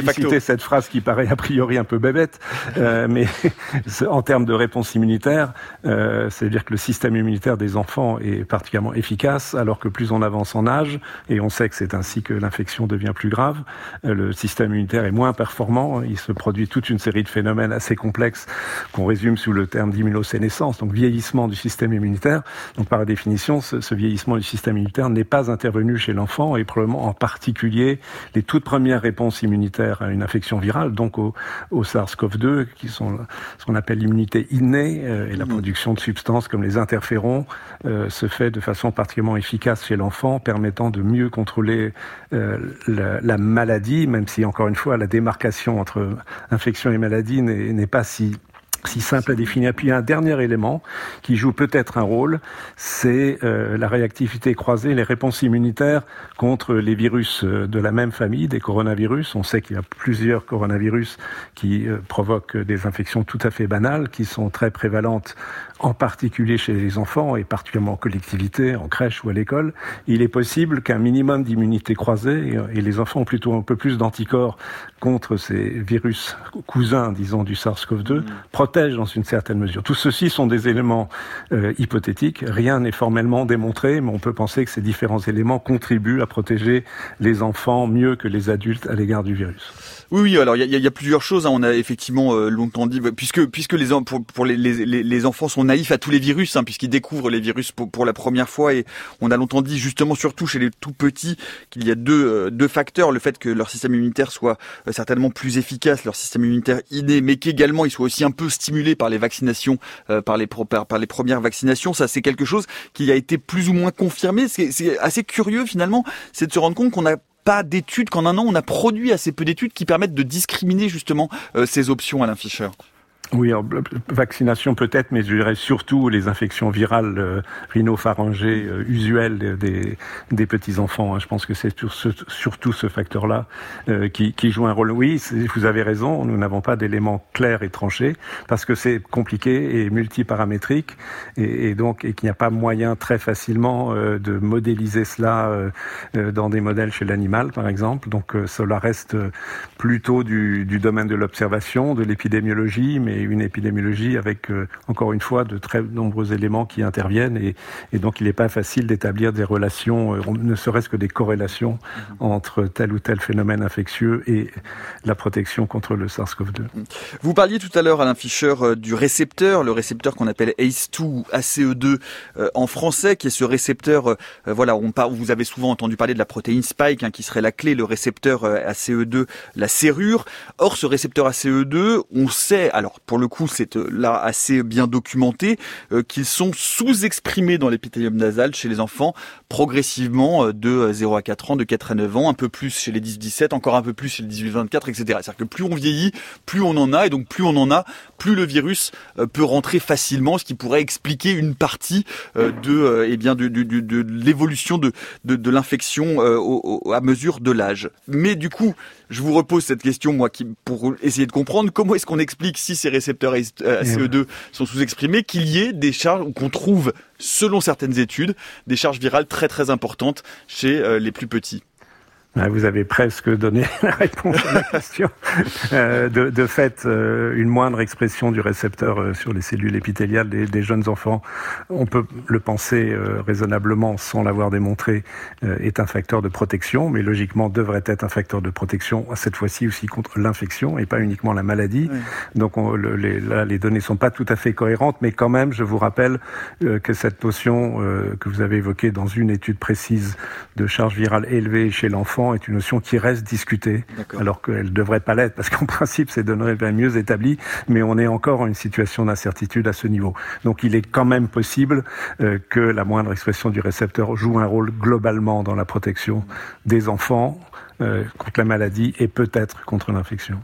Speaker 3: expliciter cette phrase qui paraît a priori un peu bébête, euh, mais en termes de réponse immunitaire, euh, c'est-à-dire que le système immunitaire des enfants est particulièrement efficace, alors que plus on avance en âge, et on sait que c'est ainsi que l'infection devient plus grave, euh, le système immunitaire est moins performant, il se produit toute une série de phénomènes assez complexes qu'on résume sous le terme d'immunosénescence, donc vieillissement du système immunitaire. Donc par définition, ce, ce vieillissement du système immunitaire n'est pas intervenu chez l'enfant, et probablement en particulier les toutes premières réponses immunitaires à une infection virale, donc au, au SARS-CoV deux, qui sont ce qu'on appelle l'immunité innée, euh, et la production de substances comme les interférons euh, se fait de façon particulièrement efficace chez l'enfant, permettant de mieux contrôler euh, la, la maladie, même si, encore une fois, la démarcation entre infection et maladie n'est, n'est pas si si simple à définir. Puis il y a un dernier élément qui joue peut-être un rôle, c'est euh, la réactivité croisée, les réponses immunitaires contre les virus de la même famille, des coronavirus. On sait qu'il y a plusieurs coronavirus qui euh, provoquent des infections tout à fait banales, qui sont très prévalentes en particulier chez les enfants et particulièrement en collectivité, en crèche ou à l'école. Il est possible qu'un minimum d'immunité croisée, et les enfants ont plutôt un peu plus d'anticorps contre ces virus cousins, disons, du SARS-CoV deux, mmh. protègent dans une certaine mesure. Tout ceci sont des éléments euh, hypothétiques. Rien n'est formellement démontré, mais on peut penser que ces différents éléments contribuent à protéger les enfants mieux que les adultes à l'égard du virus.
Speaker 1: Oui, oui. Alors, il y a, y a plusieurs choses. Hein. On a effectivement euh, longtemps dit, puisque puisque les pour, pour les, les, les enfants sont naïfs à tous les virus, hein, puisqu'ils découvrent les virus pour, pour la première fois, et on a longtemps dit justement, surtout chez les tout petits, qu'il y a deux euh, deux facteurs: le fait que leur système immunitaire soit euh, certainement plus efficace, leur système immunitaire inné, mais qu'également il soit aussi un peu stimulé par les vaccinations, euh, par les par, par les premières vaccinations. Ça, c'est quelque chose qui a été plus ou moins confirmé. C'est, c'est assez curieux finalement, c'est de se rendre compte qu'on a pas d'études, qu'en un an, on a produit assez peu d'études qui permettent de discriminer justement euh, ces options, Alain Fischer.
Speaker 3: Oui, alors, vaccination peut-être, mais je dirais surtout les infections virales euh, rhinopharyngées euh, usuelles des, des petits-enfants. Hein. Je pense que c'est sur ce, surtout ce facteur-là euh, qui, qui joue un rôle. Oui, vous avez raison, nous n'avons pas d'éléments clairs et tranchés, parce que c'est compliqué et multiparamétrique, et, et donc et qu'il n'y a pas moyen très facilement euh, de modéliser cela euh, euh, dans des modèles chez l'animal, par exemple. Donc euh, cela reste plutôt du, du domaine de l'observation, de l'épidémiologie, mais une épidémiologie avec, euh, encore une fois, de très nombreux éléments qui interviennent, et, et donc il n'est pas facile d'établir des relations, euh, ne serait-ce que des corrélations mmh. entre tel ou tel phénomène infectieux et la protection contre le SARS-CoV deux.
Speaker 1: Vous parliez tout à l'heure, Alain Fischer, euh, du récepteur, le récepteur qu'on appelle A C E deux ou A C E deux euh, en français, qui est ce récepteur, euh, voilà, on par, vous avez souvent entendu parler de la protéine spike, hein, qui serait la clé, le récepteur euh, A C E deux, la serrure. Or, ce récepteur A C E deux, on sait, alors pour le coup, c'est là assez bien documenté, euh, qu'ils sont sous-exprimés dans l'épithélium nasal chez les enfants, progressivement euh, de zéro à quatre ans, de quatre à neuf ans, un peu plus chez les dix dix-sept, encore un peu plus chez les dix-huit vingt-quatre, et cetera. C'est-à-dire que plus on vieillit, plus on en a, et donc plus on en a, plus le virus euh, peut rentrer facilement, ce qui pourrait expliquer une partie euh, de, euh, eh bien, de, de, de, de l'évolution de, de, de l'infection euh, au, au, à mesure de l'âge. Mais du coup, je vous repose cette question, moi, qui, pour essayer de comprendre comment est-ce qu'on explique, si ces récepteurs A C E deux sont sous-exprimés, qu'il y ait des charges, ou qu'on trouve, selon certaines études, des charges virales très très importantes chez euh, les plus petits.
Speaker 3: Vous avez presque donné la réponse à la question. Euh, de, de fait, euh, une moindre expression du récepteur euh, sur les cellules épithéliales des, des jeunes enfants, on peut le penser euh, raisonnablement sans l'avoir démontré, euh, est un facteur de protection, mais logiquement devrait être un facteur de protection, cette fois-ci aussi contre l'infection et pas uniquement la maladie. Oui. Donc on, le, les, là, les données sont pas tout à fait cohérentes, mais quand même, je vous rappelle euh, que cette notion euh, que vous avez évoquée dans une étude précise de charge virale élevée chez l'enfant est une notion qui reste discutée, D'accord. alors qu'elle ne devrait pas l'être, parce qu'en principe, ces données sont mieux établies, mais on est encore en une situation d'incertitude à ce niveau. Donc il est quand même possible euh, que la moindre expression du récepteur joue un rôle globalement dans la protection des enfants euh, contre la maladie et peut-être contre l'infection.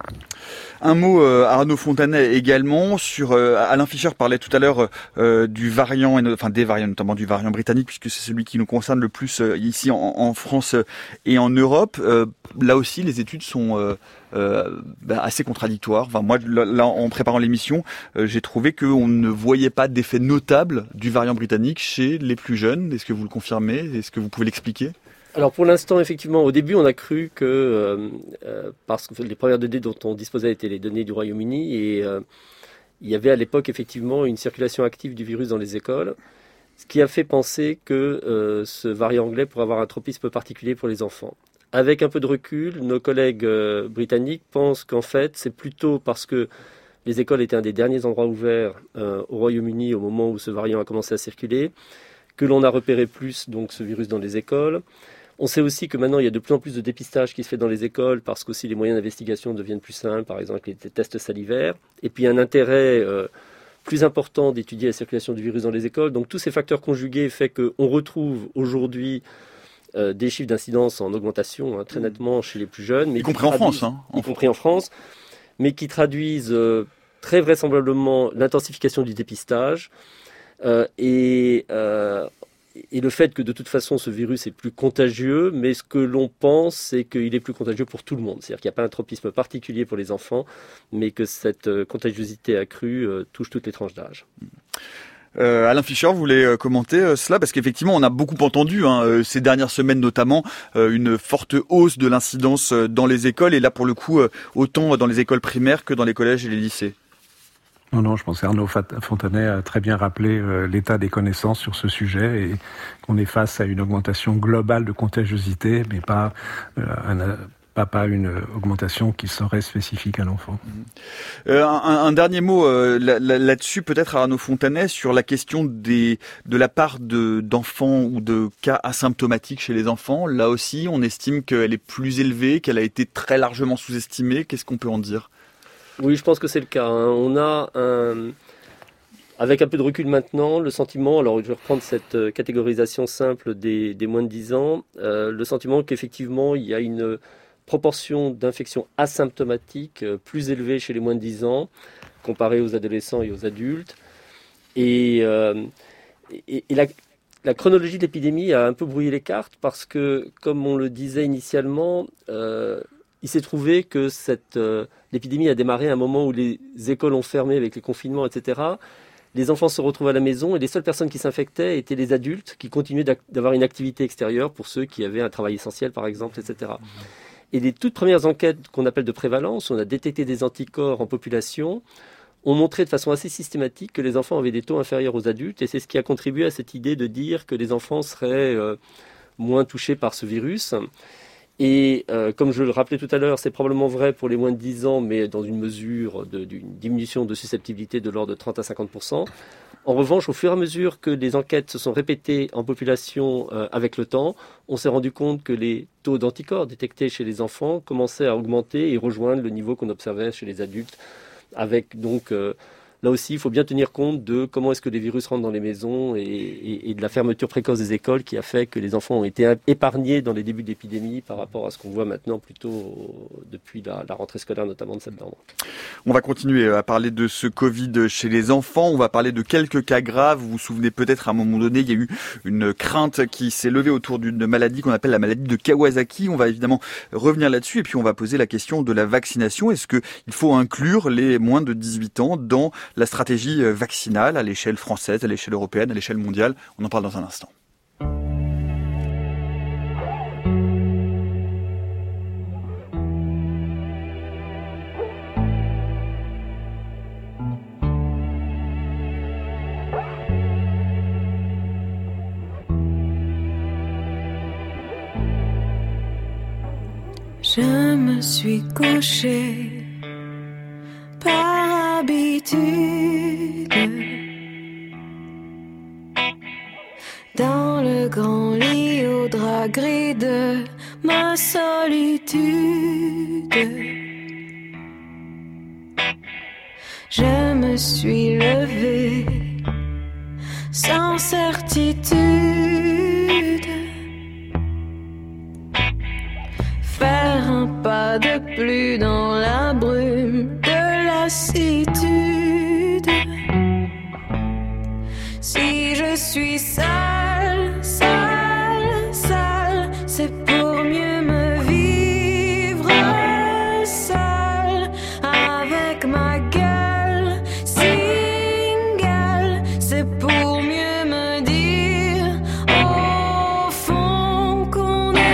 Speaker 1: Un mot, euh, Arnaud Fontanet, également, sur euh, Alain Fischer parlait tout à l'heure euh, du variant, enfin des variants, notamment du variant britannique, puisque c'est celui qui nous concerne le plus euh, ici en, en France et en Europe. Euh, là aussi, les études sont euh, euh, bah, assez contradictoires. Enfin, moi, là, en préparant l'émission, euh, j'ai trouvé qu'on ne voyait pas d'effet notable du variant britannique chez les plus jeunes. Est-ce que vous le confirmez ? Est-ce que vous pouvez l'expliquer ?
Speaker 2: Alors pour l'instant, effectivement, au début, on a cru que, euh, euh, parce que les premières données dont on disposait étaient les données du Royaume-Uni, et euh, il y avait à l'époque effectivement une circulation active du virus dans les écoles, ce qui a fait penser que euh, ce variant anglais pourrait avoir un tropisme particulier pour les enfants. Avec un peu de recul, nos collègues euh, britanniques pensent qu'en fait, c'est plutôt parce que les écoles étaient un des derniers endroits ouverts euh, au Royaume-Uni au moment où ce variant a commencé à circuler, que l'on a repéré plus donc ce virus dans les écoles. On sait aussi que maintenant, il y a de plus en plus de dépistage qui se fait dans les écoles parce qu'aussi les moyens d'investigation deviennent plus simples, par exemple les tests salivaires. Et puis, il y a un intérêt euh, plus important d'étudier la circulation du virus dans les écoles. Donc, tous ces facteurs conjugués font qu'on retrouve aujourd'hui euh, des chiffres d'incidence en augmentation hein, très nettement chez les plus jeunes. Mais
Speaker 1: y compris en France. Hein,
Speaker 2: y compris en France, mais qui traduisent euh, très vraisemblablement l'intensification du dépistage euh, et... Euh, Et le fait que de toute façon ce virus est plus contagieux, mais ce que l'on pense, c'est qu'il est plus contagieux pour tout le monde. C'est-à-dire qu'il n'y a pas un tropisme particulier pour les enfants, mais que cette contagiosité accrue euh, touche toutes les tranches d'âge.
Speaker 1: Euh, Alain Fischer, vous voulez euh, commenter euh, cela? Parce qu'effectivement, on a beaucoup entendu hein, euh, ces dernières semaines notamment euh, une forte hausse de l'incidence euh, dans les écoles, et là pour le coup, euh, autant dans les écoles primaires que dans les collèges et les lycées.
Speaker 3: Non, non, je pense qu'Arnaud Fontanet a très bien rappelé euh, l'état des connaissances sur ce sujet et qu'on est face à une augmentation globale de contagiosité, mais pas, euh, un, pas, pas une augmentation qui serait spécifique à l'enfant.
Speaker 1: Euh, un, un dernier mot euh, là, là-dessus, peut-être Arnaud Fontanet, sur la question des, de la part de, d'enfants ou de cas asymptomatiques chez les enfants. Là aussi, on estime qu'elle est plus élevée, qu'elle a été très largement sous-estimée. Qu'est-ce qu'on peut en dire ?
Speaker 2: Oui, je pense que c'est le cas. Hein. On a, un, avec un peu de recul maintenant, le sentiment, alors je vais reprendre cette catégorisation simple des, des moins de dix ans, euh, le sentiment qu'effectivement il y a une proportion d'infections asymptomatiques plus élevée chez les moins de dix ans, comparée aux adolescents et aux adultes. Et, euh, et, et la, la chronologie de l'épidémie a un peu brouillé les cartes parce que, comme on le disait initialement, euh, il s'est trouvé que cette, euh, l'épidémie a démarré à un moment où les écoles ont fermé avec les confinements, et cetera. Les enfants se retrouvent à la maison et les seules personnes qui s'infectaient étaient les adultes qui continuaient d'avoir une activité extérieure pour ceux qui avaient un travail essentiel, par exemple, et cetera. Et les toutes premières enquêtes qu'on appelle de prévalence, on a détecté des anticorps en population, ont montré de façon assez systématique que les enfants avaient des taux inférieurs aux adultes, et c'est ce qui a contribué à cette idée de dire que les enfants seraient euh, moins touchés par ce virus. Et euh, comme je le rappelais tout à l'heure, c'est probablement vrai pour les moins de dix ans, mais dans une mesure de, d'une diminution de susceptibilité de l'ordre de trente à cinquante pour cent. En revanche, au fur et à mesure que les enquêtes se sont répétées en population euh, avec le temps, on s'est rendu compte que les taux d'anticorps détectés chez les enfants commençaient à augmenter et rejoindre le niveau qu'on observait chez les adultes. Avec donc, euh, là aussi, il faut bien tenir compte de comment est-ce que les virus rentrent dans les maisons et, et, et de la fermeture précoce des écoles qui a fait que les enfants ont été épargnés dans les débuts de l'épidémie par rapport à ce qu'on voit maintenant plutôt depuis la, la rentrée scolaire, notamment de septembre.
Speaker 1: On va continuer à parler de ce Covid chez les enfants. On va parler de quelques cas graves. Vous vous souvenez peut-être à un moment donné, il y a eu une crainte qui s'est levée autour d'une maladie qu'on appelle la maladie de Kawasaki. On va évidemment revenir là-dessus et puis on va poser la question de la vaccination. Est-ce qu'il faut inclure les moins de dix-huit ans dans la stratégie vaccinale à l'échelle française, à l'échelle européenne, à l'échelle mondiale? On en parle dans un instant.
Speaker 13: Je me suis couchée par habitude dans le grand lit au drap gris de ma solitude. Je me suis levée sans certitude, faire un pas de plus dans la brume de lassitude. Si je suis seule, seule, seule, c'est pour mieux me vivre seule, avec ma gueule single, c'est pour mieux me dire au fond qu'on est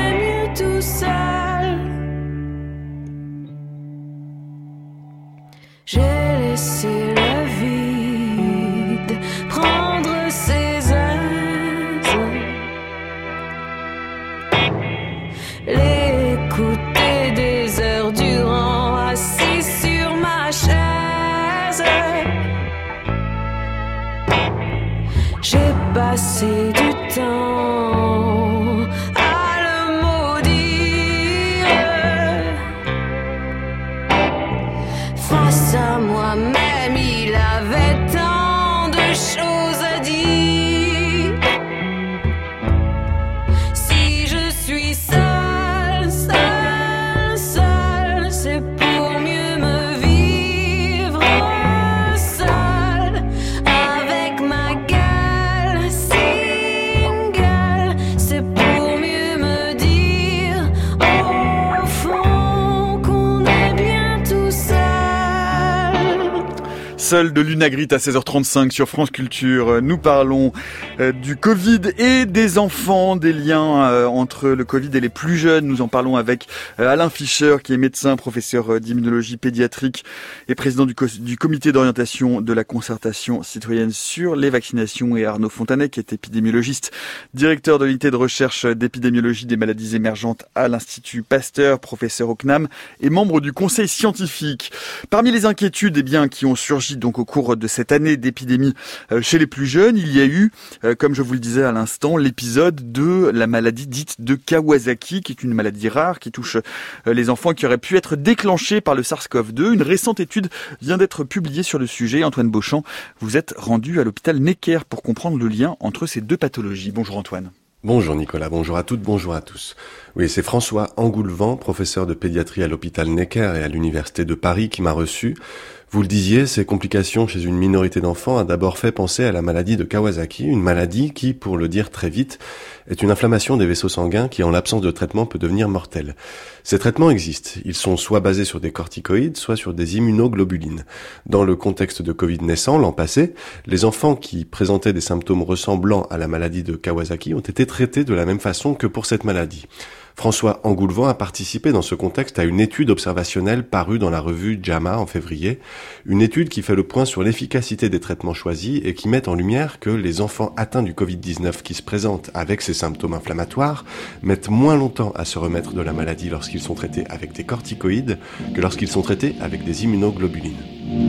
Speaker 13: passer du temps à le maudire. Face à moi-même, il avait tant de choses à dire. Si je suis seule, seule, seule, c'est pour mieux me vivre seule, avec ma gueule single. C'est pour mieux me dire au fond qu'on est bien tout seul.
Speaker 1: Seul de Lunagrit à seize heures trente-cinq sur France Culture. Nous parlons euh, du Covid et des enfants, des liens euh, entre le Covid et les plus jeunes. Nous en parlons avec euh, Alain Fischer, qui est médecin, professeur euh, d'immunologie pédiatrique et président du, co- du comité d'orientation de la concertation citoyenne sur les vaccinations, et Arnaud Fontanet, qui est épidémiologiste, directeur de l'unité de recherche d'épidémiologie des maladies émergentes à l'Institut Pasteur, professeur au C N A M et membre du conseil scientifique. Parmi les inquiétudes eh bien, qui ont surgi donc au cours de cette année d'épidémie euh, chez les plus jeunes, il y a eu, euh, comme je vous le disais à l'instant, l'épisode de la maladie dite de Kawasaki, qui est une maladie rare qui touche euh, les enfants, qui aurait pu être déclenchée par le SARS-C o V deux. Une récente étude vient d'être publiée sur le sujet. Antoine Beauchamp, vous êtes rendu à l'hôpital Necker pour comprendre le lien entre ces deux pathologies. Bonjour Antoine.
Speaker 14: Bonjour Nicolas, bonjour à toutes, bonjour à tous. Oui, c'est François Engoulevent, professeur de pédiatrie à l'hôpital Necker et à l'université de Paris, qui m'a reçu. Vous le disiez, ces complications chez une minorité d'enfants a d'abord fait penser à la maladie de Kawasaki, une maladie qui, pour le dire très vite, est une inflammation des vaisseaux sanguins qui, en l'absence de traitement, peut devenir mortelle. Ces traitements existent. Ils sont soit basés sur des corticoïdes, soit sur des immunoglobulines. Dans le contexte de Covid naissant, l'an passé, les enfants qui présentaient des symptômes ressemblant à la maladie de Kawasaki ont été traités de la même façon que pour cette maladie. François Engoulevent a participé dans ce contexte à une étude observationnelle parue dans la revue JAMA en février, une étude qui fait le point sur l'efficacité des traitements choisis et qui met en lumière que les enfants atteints du covid dix-neuf qui se présentent avec ces symptômes inflammatoires mettent moins longtemps à se remettre de la maladie lorsqu'ils sont traités avec des corticoïdes que lorsqu'ils sont traités avec des immunoglobulines.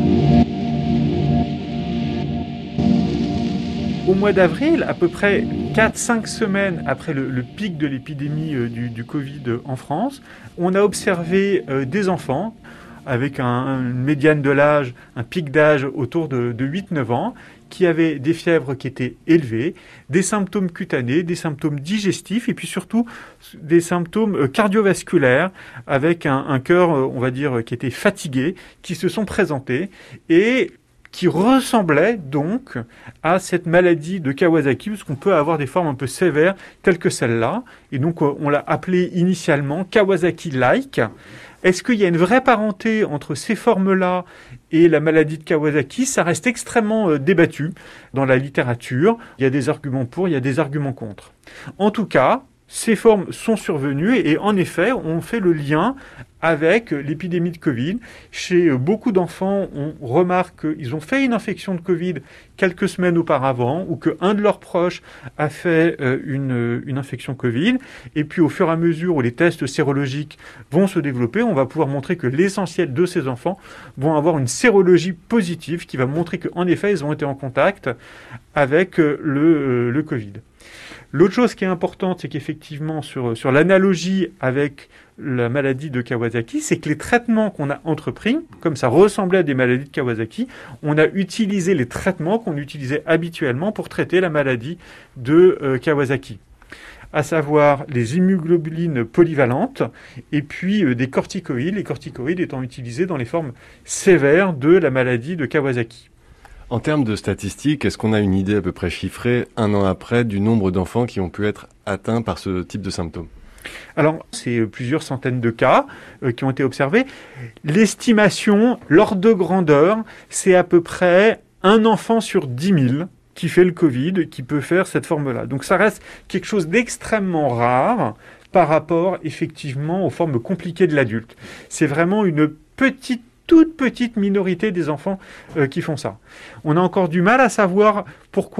Speaker 15: Au mois d'avril, à peu près quatre à cinq semaines après le, le pic de l'épidémie euh, du, du Covid en France, on a observé euh, des enfants avec un, une médiane de l'âge, un pic d'âge autour de, de huit à neuf ans, qui avaient des fièvres qui étaient élevées, des symptômes cutanés, des symptômes digestifs et puis surtout des symptômes cardiovasculaires avec un, un cœur, on va dire, qui était fatigué, qui se sont présentés et qui ressemblait donc à cette maladie de Kawasaki, parce qu'on peut avoir des formes un peu sévères telles que celle-là. Et donc, on l'a appelé initialement Kawasaki-like. Est-ce qu'il y a une vraie parenté entre ces formes-là et la maladie de Kawasaki? Ça reste extrêmement euh, débattu dans la littérature. Il y a des arguments pour, il y a des arguments contre. En tout cas, ces formes sont survenues et en effet, on fait le lien avec l'épidémie de Covid. Chez beaucoup d'enfants, on remarque qu'ils ont fait une infection de Covid quelques semaines auparavant ou qu'un de leurs proches a fait une, une infection Covid. Et puis au fur et à mesure où les tests sérologiques vont se développer, on va pouvoir montrer que l'essentiel de ces enfants vont avoir une sérologie positive qui va montrer qu'en effet, ils ont été en contact avec le, le Covid. L'autre chose qui est importante, c'est qu'effectivement, sur, sur l'analogie avec la maladie de Kawasaki, c'est que les traitements qu'on a entrepris, comme ça ressemblait à des maladies de Kawasaki, on a utilisé les traitements qu'on utilisait habituellement pour traiter la maladie de euh, Kawasaki, à savoir les immunoglobulines polyvalentes et puis euh, des corticoïdes, les corticoïdes étant utilisés dans les formes sévères de la maladie de Kawasaki.
Speaker 14: En termes de statistiques, est-ce qu'on a une idée à peu près chiffrée, un an après, du nombre d'enfants qui ont pu être atteints par ce type de symptômes ?
Speaker 15: Alors, c'est plusieurs centaines de cas euh, qui ont été observés. L'estimation, l'ordre de grandeur, c'est à peu près un enfant sur dix mille qui fait le Covid, qui peut faire cette forme-là. Donc ça reste quelque chose d'extrêmement rare par rapport, effectivement, aux formes compliquées de l'adulte. C'est vraiment une petite toute petite minorité des enfants euh, qui font ça. On a encore du mal à savoir pourquoi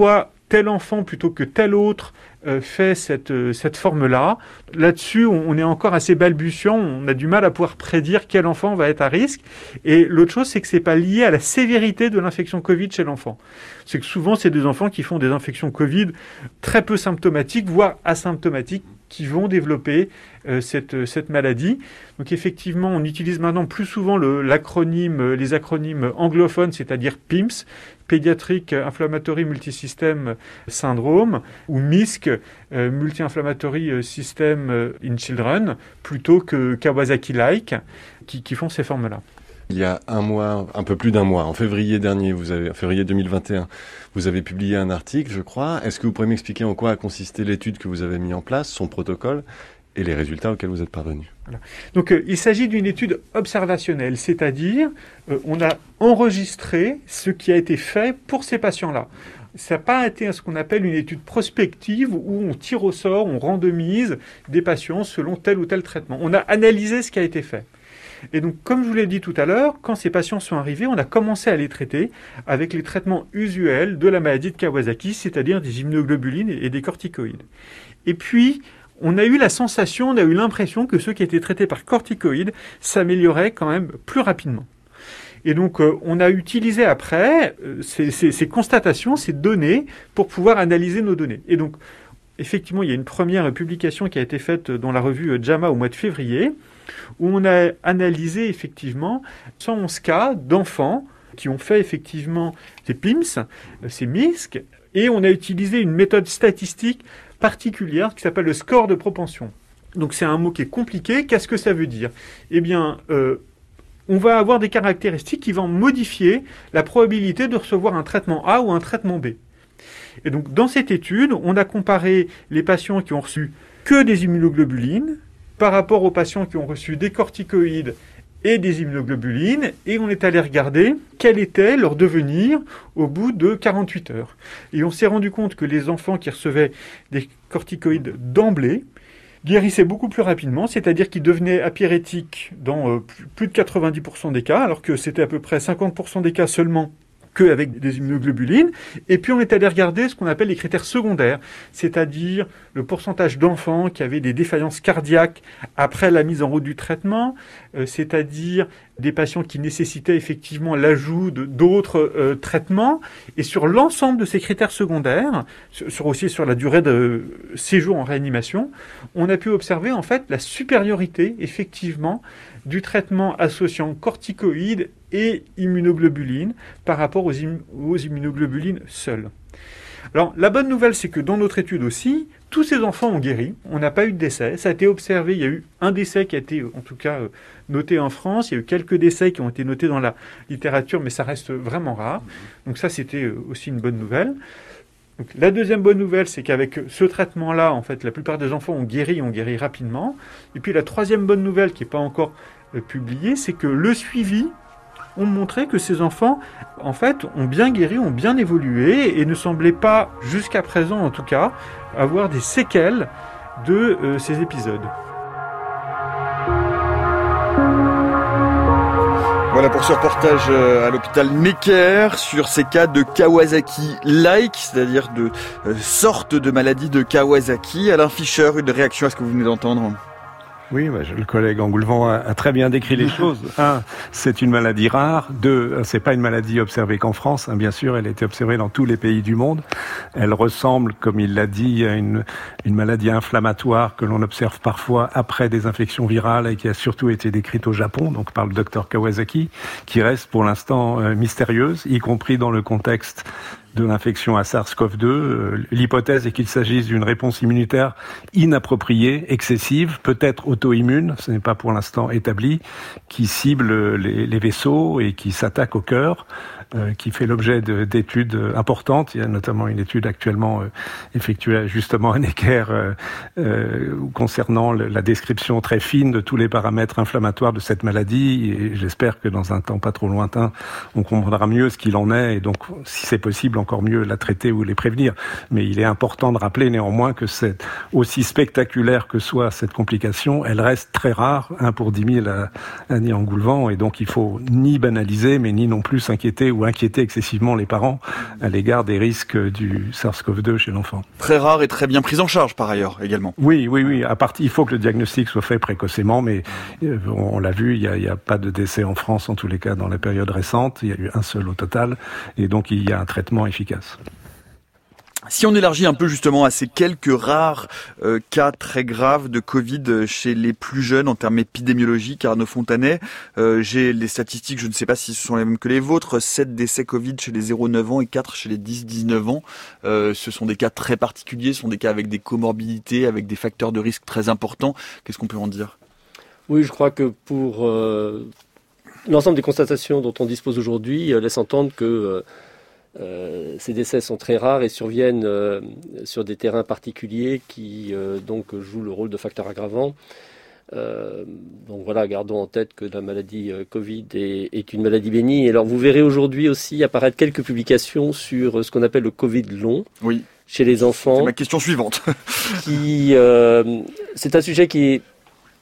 Speaker 15: tel enfant plutôt que tel autre euh, fait cette, euh, cette forme-là. Là-dessus, on, on est encore assez balbutiant, on a du mal à pouvoir prédire quel enfant va être à risque. Et l'autre chose, c'est que c'est pas lié à la sévérité de l'infection Covid chez l'enfant. C'est que souvent, c'est des enfants qui font des infections Covid très peu symptomatiques, voire asymptomatiques, qui vont développer euh, cette, cette maladie. Donc effectivement, on utilise maintenant plus souvent le, l'acronyme, les acronymes anglophones, c'est-à-dire P I M S, Pediatric Inflammatory Multisystem Syndrome, ou M I S C, euh, Multi-Inflammatory System in Children, plutôt que Kawasaki-like, qui, qui font ces formes-là.
Speaker 14: Il y a un mois, un peu plus d'un mois, en février dernier, vous avez, en février deux mille vingt et un, vous avez publié un article, je crois. Est-ce que vous pourriez m'expliquer en quoi a consisté l'étude que vous avez mise en place, son protocole et les résultats auxquels vous êtes parvenus?
Speaker 15: Voilà. Donc, euh, il s'agit d'une étude observationnelle, c'est-à-dire, euh, on a enregistré ce qui a été fait pour ces patients-là. Ça n'a pas été ce qu'on appelle une étude prospective où on tire au sort, on randomise des patients selon tel ou tel traitement. On a analysé ce qui a été fait. Et donc, comme je vous l'ai dit tout à l'heure, quand ces patients sont arrivés, on a commencé à les traiter avec les traitements usuels de la maladie de Kawasaki, c'est-à-dire des immunoglobulines et des corticoïdes. Et puis, on a eu la sensation, on a eu l'impression que ceux qui étaient traités par corticoïdes s'amélioraient quand même plus rapidement. Et donc, euh, on a utilisé après euh, ces, ces, ces constatations, ces données, pour pouvoir analyser nos données. Et donc, effectivement, il y a une première publication qui a été faite dans la revue JAMA au mois de février, où on a analysé effectivement cent onze cas d'enfants qui ont fait effectivement ces P I M S, ces M I S C, et on a utilisé une méthode statistique particulière qui s'appelle le score de propension. Donc c'est un mot qui est compliqué. Qu'est-ce que ça veut dire? Eh bien, euh, on va avoir des caractéristiques qui vont modifier la probabilité de recevoir un traitement A ou un traitement B. Et donc dans cette étude, on a comparé les patients qui ont reçu que des immunoglobulines par rapport aux patients qui ont reçu des corticoïdes et des immunoglobulines, et on est allé regarder quel était leur devenir au bout de quarante-huit heures. Et on s'est rendu compte que les enfants qui recevaient des corticoïdes d'emblée guérissaient beaucoup plus rapidement, c'est-à-dire qu'ils devenaient apyrétiques dans euh, plus de quatre-vingt-dix pour cent des cas, alors que c'était à peu près cinquante pour cent des cas seulement qu'avec des immunoglobulines. Et puis on est allé regarder ce qu'on appelle les critères secondaires, c'est-à-dire le pourcentage d'enfants qui avaient des défaillances cardiaques après la mise en route du traitement, euh, c'est-à-dire des patients qui nécessitaient effectivement l'ajout de, d'autres euh, traitements. Et sur l'ensemble de ces critères secondaires, sur, aussi sur la durée de séjour en réanimation, on a pu observer en fait la supériorité effectivement du traitement associant corticoïdes et immunoglobulines par rapport aux, im- aux immunoglobulines seules. Alors, la bonne nouvelle, c'est que dans notre étude aussi, tous ces enfants ont guéri. On n'a pas eu de décès. Ça a été observé. Il y a eu un décès qui a été, en tout cas, euh, noté en France. Il y a eu quelques décès qui ont été notés dans la littérature, mais ça reste vraiment rare. Donc ça, c'était euh, aussi une bonne nouvelle. Donc, la deuxième bonne nouvelle, c'est qu'avec ce traitement-là, en fait, la plupart des enfants ont guéri, ont guéri rapidement. Et puis la troisième bonne nouvelle, qui n'est pas encore euh, publiée, c'est que le suivi ont montré que ces enfants, en fait, ont bien guéri, ont bien évolué et ne semblaient pas, jusqu'à présent en tout cas, avoir des séquelles de euh, ces épisodes.
Speaker 1: Voilà pour ce reportage à l'hôpital Necker sur ces cas de Kawasaki-like, c'est-à-dire de euh, sorte de maladie de Kawasaki. Alain Fischer, une réaction à ce que vous venez d'entendre?
Speaker 3: Oui, bah, le collègue Engoulevent a, a très bien décrit les choses. Un, c'est une maladie rare. Deux, c'est pas une maladie observée qu'en France. Hein, bien sûr, elle a été observée dans tous les pays du monde. Elle ressemble, comme il l'a dit, à une, une maladie inflammatoire que l'on observe parfois après des infections virales et qui a surtout été décrite au Japon, donc par le docteur Kawasaki, qui reste pour l'instant euh, mystérieuse, y compris dans le contexte de l'infection à SARS-CoV deux. L'hypothèse est qu'il s'agisse d'une réponse immunitaire inappropriée, excessive, peut-être auto-immune, ce n'est pas pour l'instant établi, qui cible les, les vaisseaux et qui s'attaque au cœur, euh, qui fait l'objet de, d'études importantes. Il y a notamment une étude actuellement euh, effectuée justement à Necker euh, euh, concernant le, la description très fine de tous les paramètres inflammatoires de cette maladie. Et j'espère que dans un temps pas trop lointain, on comprendra mieux ce qu'il en est et donc, si c'est possible, encore mieux la traiter ou les prévenir. Mais il est important de rappeler néanmoins que c'est aussi spectaculaire que soit cette complication, elle reste très rare, un pour dix mille à, à Engoulevent, et donc il faut ni banaliser, mais ni non plus s'inquiéter ou ou inquiéter excessivement les parents à l'égard des risques du SARS-CoV deux chez l'enfant.
Speaker 1: Très rare et très bien pris en charge par ailleurs également.
Speaker 3: Oui, oui, oui. À partir, il faut que le diagnostic soit fait précocement, mais on, on l'a vu, il y a, il y a pas de décès en France en tous les cas dans la période récente. Il y a eu un seul au total, et donc il y a un traitement efficace.
Speaker 1: Si on élargit un peu justement à ces quelques rares euh, cas très graves de Covid chez les plus jeunes en termes épidémiologiques, Arnaud Fontanet, euh, j'ai les statistiques, je ne sais pas si ce sont les mêmes que les vôtres, sept décès Covid chez les zéro neuf ans et quatre chez les dix dix-neuf ans. Euh, ce sont des cas très particuliers, ce sont des cas avec des comorbidités, avec des facteurs de risque très importants. Qu'est-ce qu'on peut en dire ?
Speaker 2: Oui, je crois que pour euh, l'ensemble des constatations dont on dispose aujourd'hui euh, laisse entendre que euh, Euh, ces décès sont très rares et surviennent euh, sur des terrains particuliers qui euh, donc jouent le rôle de facteur aggravant. Euh, donc voilà, gardons en tête que la maladie euh, Covid est, est une maladie bénigne. Et alors vous verrez aujourd'hui aussi apparaître quelques publications sur ce qu'on appelle le Covid long
Speaker 1: oui.
Speaker 2: chez les enfants.
Speaker 1: C'est ma question suivante.
Speaker 2: qui, euh, c'est un sujet qui est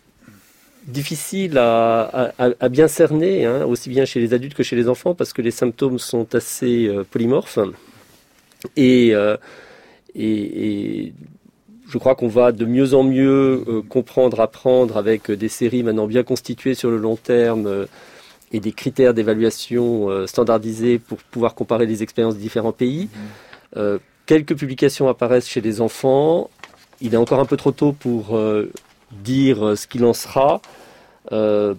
Speaker 2: difficile à, à, à bien cerner, hein, aussi bien chez les adultes que chez les enfants, parce que les symptômes sont assez euh, polymorphes. Et, euh, et, et je crois qu'on va de mieux en mieux euh, comprendre, apprendre avec des séries maintenant bien constituées sur le long terme euh, et des critères d'évaluation euh, standardisés pour pouvoir comparer les expériences de différents pays. Euh, quelques publications apparaissent chez les enfants. Il est encore un peu trop tôt pour euh, dire ce qu'il en sera. Euh,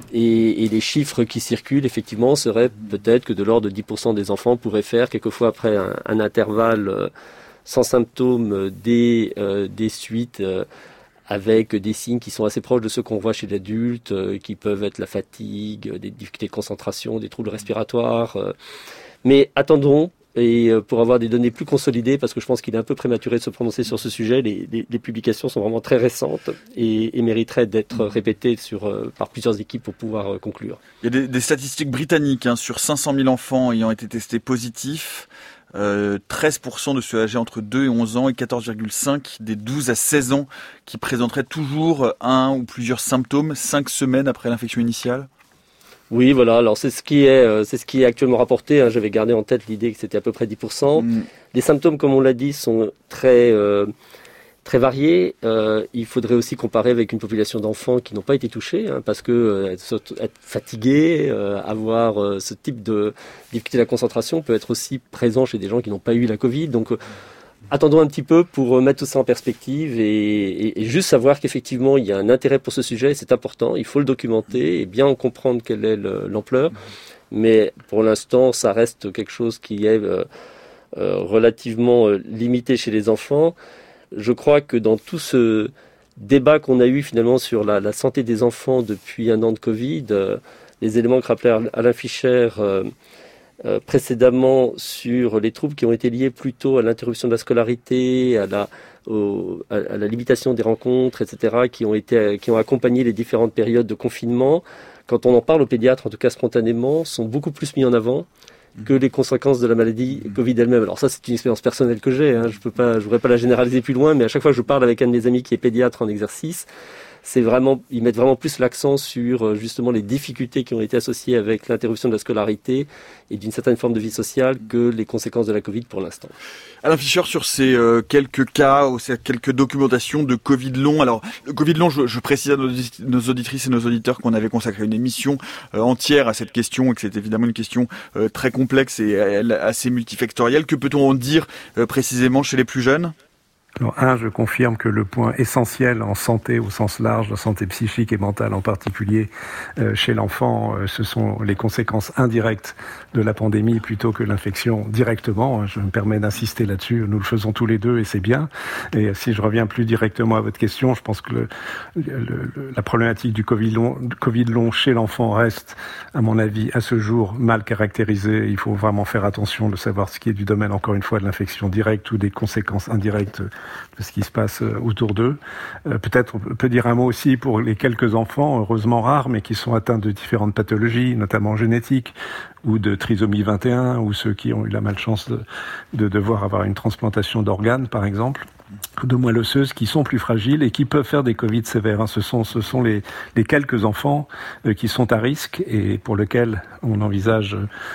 Speaker 2: et, et les chiffres qui circulent, effectivement, seraient peut-être que de l'ordre de dix pour cent des enfants pourraient faire, quelquefois après un, un intervalle euh, sans symptômes, des, euh, des suites euh, avec des signes qui sont assez proches de ceux qu'on voit chez l'adulte, euh, qui peuvent être la fatigue, des difficultés de concentration, des troubles respiratoires. Euh. Mais attendons. Et pour avoir des données plus consolidées, parce que je pense qu'il est un peu prématuré de se prononcer sur ce sujet, les, les, les publications sont vraiment très récentes et, et mériteraient d'être répétées sur, euh, par plusieurs équipes pour pouvoir euh, conclure.
Speaker 1: Il y a des, des statistiques britanniques hein, sur cinq cent mille enfants ayant été testés positifs. Euh, treize pour cent de ceux âgés entre deux et onze ans et quatorze virgule cinq des douze à seize ans qui présenteraient toujours un ou plusieurs symptômes cinq semaines après l'infection initiale.
Speaker 2: Oui, voilà. Alors c'est ce qui est, euh, c'est ce qui est actuellement rapporté. Hein. J'avais gardé en tête l'idée que c'était à peu près dix pour cent. Mmh. Les symptômes, comme on l'a dit, sont très euh, très variés. Euh, il faudrait aussi comparer avec une population d'enfants qui n'ont pas été touchés, hein, parce que euh, être, être fatigué, euh, avoir euh, ce type de difficulté de la concentration peut être aussi présent chez des gens qui n'ont pas eu la Covid. Donc euh, attendons un petit peu pour mettre tout ça en perspective et, et, et juste savoir qu'effectivement il y a un intérêt pour ce sujet, c'est important, il faut le documenter et bien en comprendre quelle est le, l'ampleur. Mais pour l'instant, ça reste quelque chose qui est euh, euh, relativement euh, limité chez les enfants. Je crois que dans tout ce débat qu'on a eu finalement sur la, la santé des enfants depuis un an de Covid, euh, les éléments que rappelait Alain Fischer euh, Euh, précédemment sur les troubles qui ont été liés plutôt à l'interruption de la scolarité, à la, au, à, à la limitation des rencontres, et cetera, qui ont été, qui ont accompagné les différentes périodes de confinement. Quand on en parle aux pédiatres, en tout cas spontanément, sont beaucoup plus mis en avant que les conséquences de la maladie Covid elle-même. Alors ça, c'est une expérience personnelle que j'ai. Hein. Je peux pas, je voudrais pas la généraliser plus loin, mais à chaque fois que je parle avec un de mes amis qui est pédiatre en exercice, c'est vraiment, ils mettent vraiment plus l'accent sur justement les difficultés qui ont été associées avec l'interruption de la scolarité et d'une certaine forme de vie sociale que les conséquences de la Covid pour l'instant.
Speaker 1: Alain Fischer, sur ces euh, quelques cas, ou ces quelques documentations de Covid long. Alors, le Covid long, je, je précise à nos, nos auditrices et nos auditeurs qu'on avait consacré une émission euh, entière à cette question et que c'est évidemment une question euh, très complexe et euh, assez multifactorielle. Que peut-on en dire euh, précisément chez les plus jeunes ?
Speaker 3: Alors, un, je confirme que le point essentiel en santé au sens large, la santé psychique et mentale en particulier, euh, chez l'enfant, euh, ce sont les conséquences indirectes de la pandémie plutôt que l'infection directement. Je me permets d'insister là-dessus. Nous le faisons tous les deux et c'est bien. Et si je reviens plus directement à votre question, je pense que le, le, le, la problématique du Covid long, Covid long chez l'enfant reste, à mon avis, à ce jour, mal caractérisée. Il faut vraiment faire attention de savoir ce qui est du domaine, encore une fois, de l'infection directe ou des conséquences indirectes de ce qui se passe autour d'eux. Euh, peut-être on peut dire un mot aussi pour les quelques enfants, heureusement rares, mais qui sont atteints de différentes pathologies, notamment génétiques, ou de trisomie vingt et un, ou ceux qui ont eu la malchance de, de devoir avoir une transplantation d'organes, par exemple, de moelle osseuse, qui sont plus fragiles et qui peuvent faire des Covid sévères. Ce sont, ce sont les, les quelques enfants euh, qui sont à risque et pour lesquels on envisage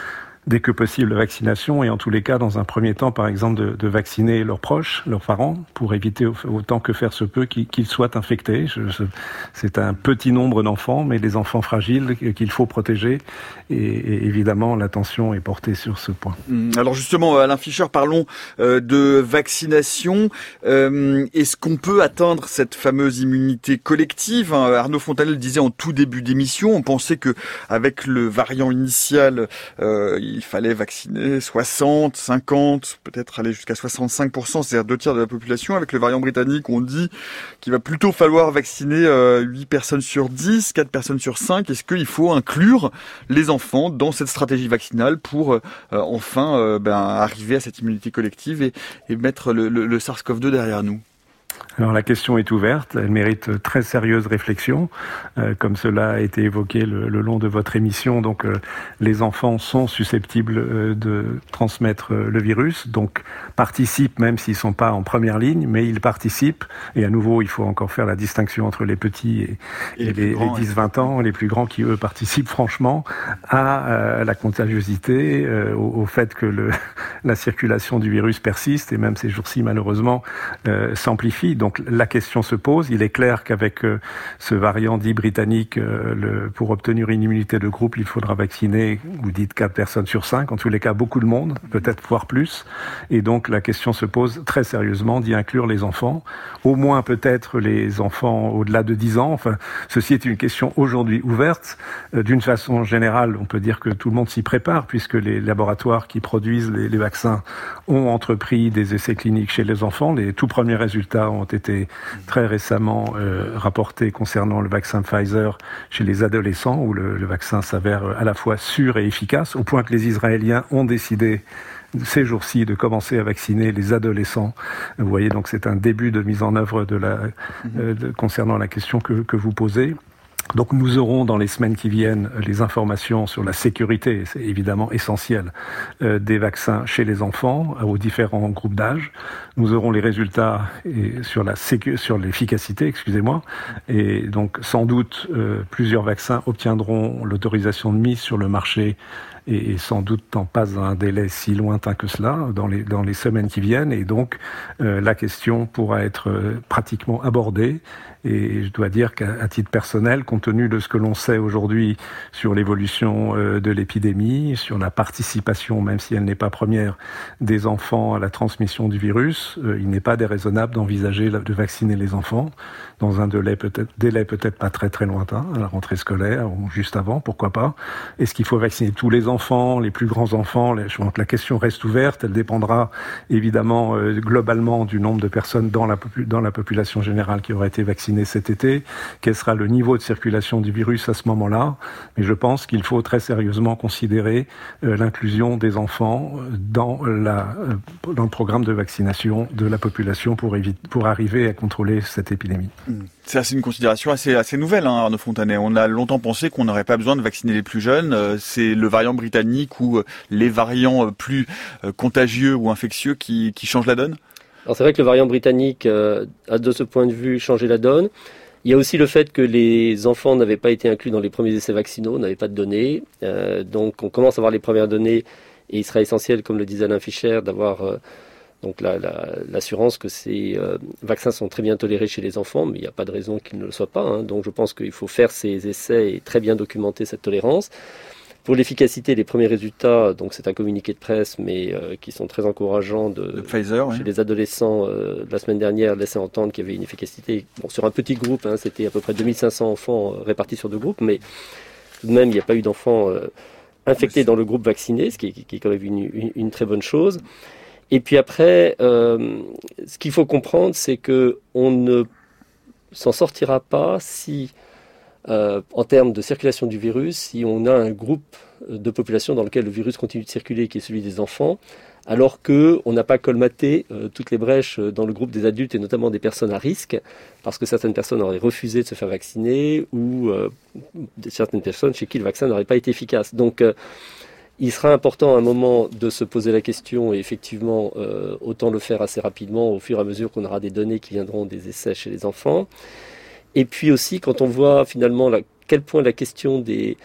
Speaker 3: dès que possible la vaccination et en tous les cas, dans un premier temps, par exemple, de, de vacciner leurs proches, leurs parents, pour éviter autant que faire se peut qu'ils, qu'ils soient infectés. Je, je, c'est un petit nombre d'enfants, mais les enfants fragiles qu'il faut protéger et, et évidemment, l'attention est portée sur ce point.
Speaker 1: Alors justement, Alain Fischer, parlons euh, de vaccination. Euh, est-ce qu'on peut atteindre cette fameuse immunité collective ? Arnaud Fontanelle disait en tout début d'émission, on pensait que avec le variant initial, euh, il fallait vacciner soixante, cinquante, peut-être aller jusqu'à soixante-cinq pour cent, c'est-à-dire deux tiers de la population. Avec le variant britannique, on dit qu'il va plutôt falloir vacciner euh, huit personnes sur dix, quatre personnes sur cinq. Est-ce qu'il faut inclure les enfants dans cette stratégie vaccinale pour euh, enfin euh, ben, arriver à cette immunité collective et, et mettre le, le, le SARS-CoV deux derrière nous ?
Speaker 3: Alors la question est ouverte, elle mérite très sérieuse réflexion, euh, comme cela a été évoqué le, le long de votre émission. Donc euh, les enfants sont susceptibles euh, de transmettre euh, le virus, donc participent même s'ils sont pas en première ligne, mais ils participent. Et à nouveau, il faut encore faire la distinction entre les petits et, et, et les, les, les dix vingt ans, les plus grands qui eux participent franchement à euh, la contagiosité, euh, au, au fait que le, la circulation du virus persiste et même ces jours-ci malheureusement euh, s'amplifie. Donc la question se pose. Il est clair qu'avec euh, ce variant dit britannique, euh, le, pour obtenir une immunité de groupe, il faudra vacciner, vous dites quatre personnes sur cinq, en tous les cas beaucoup de monde, peut-être voire plus. Et donc la question se pose très sérieusement d'y inclure les enfants, au moins peut-être les enfants au-delà de dix ans. Enfin, ceci est une question aujourd'hui ouverte. Euh, d'une façon générale, on peut dire que tout le monde s'y prépare, puisque les laboratoires qui produisent les, les vaccins ont entrepris des essais cliniques chez les enfants. Les tout premiers résultats ont été très récemment euh, rapportés concernant le vaccin Pfizer chez les adolescents, où le, le vaccin s'avère à la fois sûr et efficace, au point que les Israéliens ont décidé ces jours-ci de commencer à vacciner les adolescents. Vous voyez, donc c'est un début de mise en œuvre de la, euh, de, concernant la question que, que vous posez. Donc nous aurons dans les semaines qui viennent les informations sur la sécurité, c'est évidemment essentiel, euh, des vaccins chez les enfants, aux différents groupes d'âge. Nous aurons les résultats et sur la sécu- sur l'efficacité, excusez-moi, et donc sans doute euh, plusieurs vaccins obtiendront l'autorisation de mise sur le marché et, et sans doute dans pas un délai si lointain que cela, dans les, dans les semaines qui viennent, et donc euh, la question pourra être euh, pratiquement abordée. Et je dois dire qu'à à titre personnel, compte tenu de ce que l'on sait aujourd'hui sur l'évolution euh, de l'épidémie, sur la participation, même si elle n'est pas première, des enfants à la transmission du virus, euh, il n'est pas déraisonnable d'envisager de vacciner les enfants dans un délai peut-être, délai peut-être pas très très lointain, à la rentrée scolaire ou juste avant, pourquoi pas. Est-ce qu'il faut vacciner tous les enfants, les plus grands enfants? Les, je pense que la question reste ouverte. Elle dépendra évidemment euh, globalement du nombre de personnes dans la, popu- dans la population générale qui auraient été vaccinées cet été, quel sera le niveau de circulation du virus à ce moment-là. Mais je pense qu'il faut très sérieusement considérer euh, l'inclusion des enfants dans, la, euh, dans le programme de vaccination de la population pour, éviter, pour arriver à contrôler cette épidémie.
Speaker 1: C'est assez une considération assez, assez nouvelle, hein, Arnaud Fontanet. On a longtemps pensé qu'on n'aurait pas besoin de vacciner les plus jeunes. Euh, c'est le variant britannique ou euh, les variants plus euh, contagieux ou infectieux qui, qui changent la donne?
Speaker 2: Alors c'est vrai que le variant britannique euh, a de ce point de vue changé la donne. Il y a aussi le fait que les enfants n'avaient pas été inclus dans les premiers essais vaccinaux, n'avaient pas de données. Euh, donc on commence à avoir les premières données et il sera essentiel, comme le disait Alain Fischer, d'avoir euh, donc la, la, l'assurance que ces euh, vaccins sont très bien tolérés chez les enfants, mais il n'y a pas de raison qu'ils ne le soient pas. Hein. Donc je pense qu'il faut faire ces essais et très bien documenter cette tolérance. Pour l'efficacité, les premiers résultats, donc c'est un communiqué de presse, mais euh, qui sont très encourageants de,
Speaker 1: de Pfizer,
Speaker 2: chez
Speaker 1: oui.
Speaker 2: les adolescents euh, de la semaine dernière, laissaient entendre qu'il y avait une efficacité bon, sur un petit groupe. Hein, c'était à peu près deux mille cinq cents enfants euh, répartis sur deux groupes, mais tout de même, il n'y a pas eu d'enfants euh, infectés oui, dans le groupe vacciné, ce qui est, qui est quand même une, une, une très bonne chose. Et puis après, euh, ce qu'il faut comprendre, c'est que on ne s'en sortira pas si Euh, en termes de circulation du virus, si on a un groupe de population dans lequel le virus continue de circuler, qui est celui des enfants, alors qu'on n'a pas colmaté euh, toutes les brèches dans le groupe des adultes et notamment des personnes à risque, parce que certaines personnes auraient refusé de se faire vacciner ou euh, certaines personnes chez qui le vaccin n'aurait pas été efficace. Donc euh, il sera important à un moment de se poser la question et effectivement euh, autant le faire assez rapidement au fur et à mesure qu'on aura des données qui viendront des essais chez les enfants. Et puis aussi, quand on voit finalement la, quel point la question des,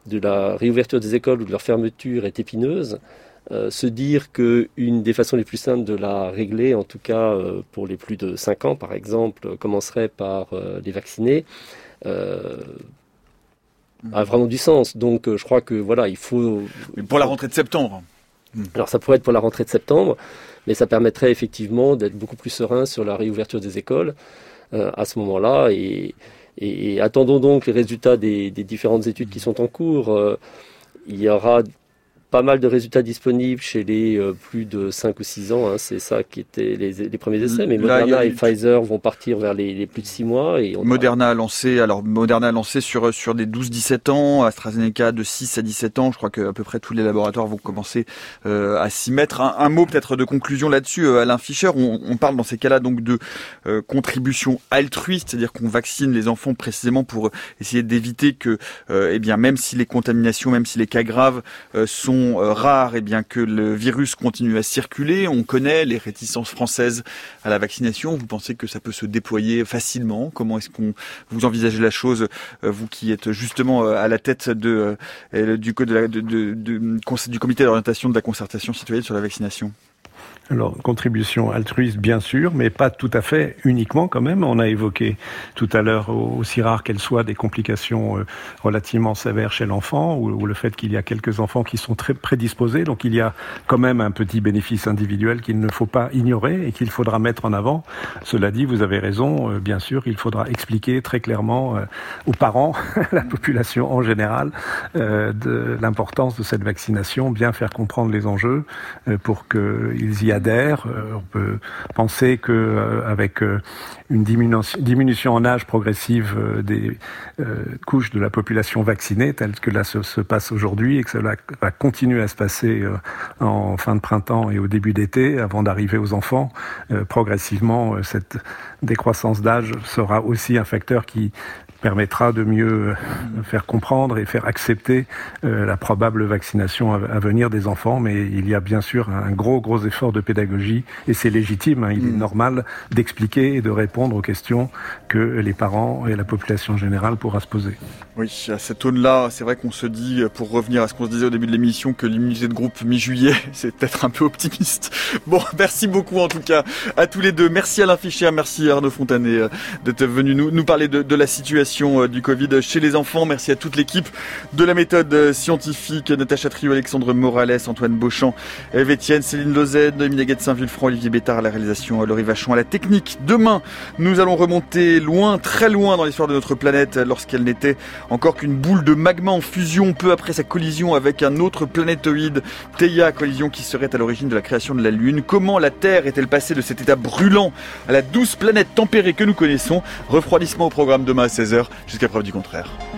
Speaker 2: de la réouverture des écoles ou de leur fermeture est épineuse. Euh, se dire qu'une des façons les plus simples de la régler, en tout cas euh, pour les plus de cinq ans par exemple, commencerait par euh, les vacciner, euh, a vraiment du sens. Donc euh, je crois que voilà, il faut...
Speaker 1: Mais pour la rentrée de septembre.
Speaker 2: Alors ça pourrait être pour la rentrée de septembre, mais ça permettrait effectivement d'être beaucoup plus serein sur la réouverture des écoles euh, à ce moment-là. Et, et, et attendons donc les résultats des, des différentes études qui sont en cours. Euh, il y aura pas mal de résultats disponibles chez les euh, plus de cinq ou six ans, hein, c'est ça qui étaient les, les premiers essais, mais Là, Moderna a... et Pfizer vont partir vers les, les plus de six mois. Et on
Speaker 1: Moderna a lancé, alors Moderna a lancé sur, sur des douze dix-sept ans, AstraZeneca de six à dix-sept ans, je crois qu'à peu près tous les laboratoires vont commencer euh, à s'y mettre. Un, un mot peut-être de conclusion là-dessus, euh, Alain Fischer, on, on parle dans ces cas-là donc de euh, contribution altruiste, c'est-à-dire qu'on vaccine les enfants précisément pour essayer d'éviter que, euh, eh bien, même si les contaminations, même si les cas graves euh, sont rares, et bien que le virus continue à circuler. On connaît les réticences françaises à la vaccination. Vous pensez que ça peut se déployer facilement? Comment est-ce qu'on vous envisagez la chose, vous qui êtes justement à la tête de, du, de la, de, de, de, du comité d'orientation de la concertation citoyenne sur la vaccination?
Speaker 3: Alors, contribution altruiste, bien sûr, mais pas tout à fait uniquement quand même. On a évoqué tout à l'heure, aussi rare qu'elles soient, des complications euh, relativement sévères chez l'enfant, ou, ou le fait qu'il y a quelques enfants qui sont très prédisposés. Donc, il y a quand même un petit bénéfice individuel qu'il ne faut pas ignorer et qu'il faudra mettre en avant. Cela dit, vous avez raison, euh, bien sûr, il faudra expliquer très clairement euh, aux parents, à la population en général, euh, de l'importance de cette vaccination, bien faire comprendre les enjeux euh, pour qu'ils y adhèrent. Euh, on peut penser que euh, avec euh, une diminution, diminution en âge progressive euh, des euh, couches de la population vaccinée, telle que là se, se passe aujourd'hui, et que cela va continuer à se passer euh, en fin de printemps et au début d'été, avant d'arriver aux enfants, euh, progressivement, euh, cette décroissance d'âge sera aussi un facteur qui permettra de mieux faire comprendre et faire accepter euh, la probable vaccination à, à venir des enfants. Mais il y a bien sûr un gros, gros effort de pédagogie et c'est légitime, hein, il mmh. est normal d'expliquer et de répondre aux questions que les parents et la population générale pourra se poser.
Speaker 1: Oui, à cette aune-là, c'est vrai qu'on se dit, pour revenir à ce qu'on se disait au début de l'émission, que l'immunité de groupe mi-juillet, c'est peut-être un peu optimiste. Bon, merci beaucoup en tout cas à tous les deux. Merci Alain Fischer, merci Arnaud Fontanet d'être venu nous, nous parler de, de la situation du Covid chez les enfants. Merci à toute l'équipe de la méthode scientifique, Natacha Trio, Alexandre Morales, Antoine Beauchamp, Eve Etienne, Céline Lozen, Minaguette Saint-Vulfranc, Olivier Bétard à la réalisation, Laurie Vachon à la technique. Demain, nous allons remonter loin, très loin dans l'histoire de notre planète, lorsqu'elle n'était encore qu'une boule de magma en fusion peu après sa collision avec un autre planétoïde, Theia, collision qui serait à l'origine de la création de la Lune. Comment la Terre est-elle passée de cet état brûlant à la douce planète tempérée que nous connaissons? Refroidissement au programme demain à seize heures, jusqu'à preuve du contraire.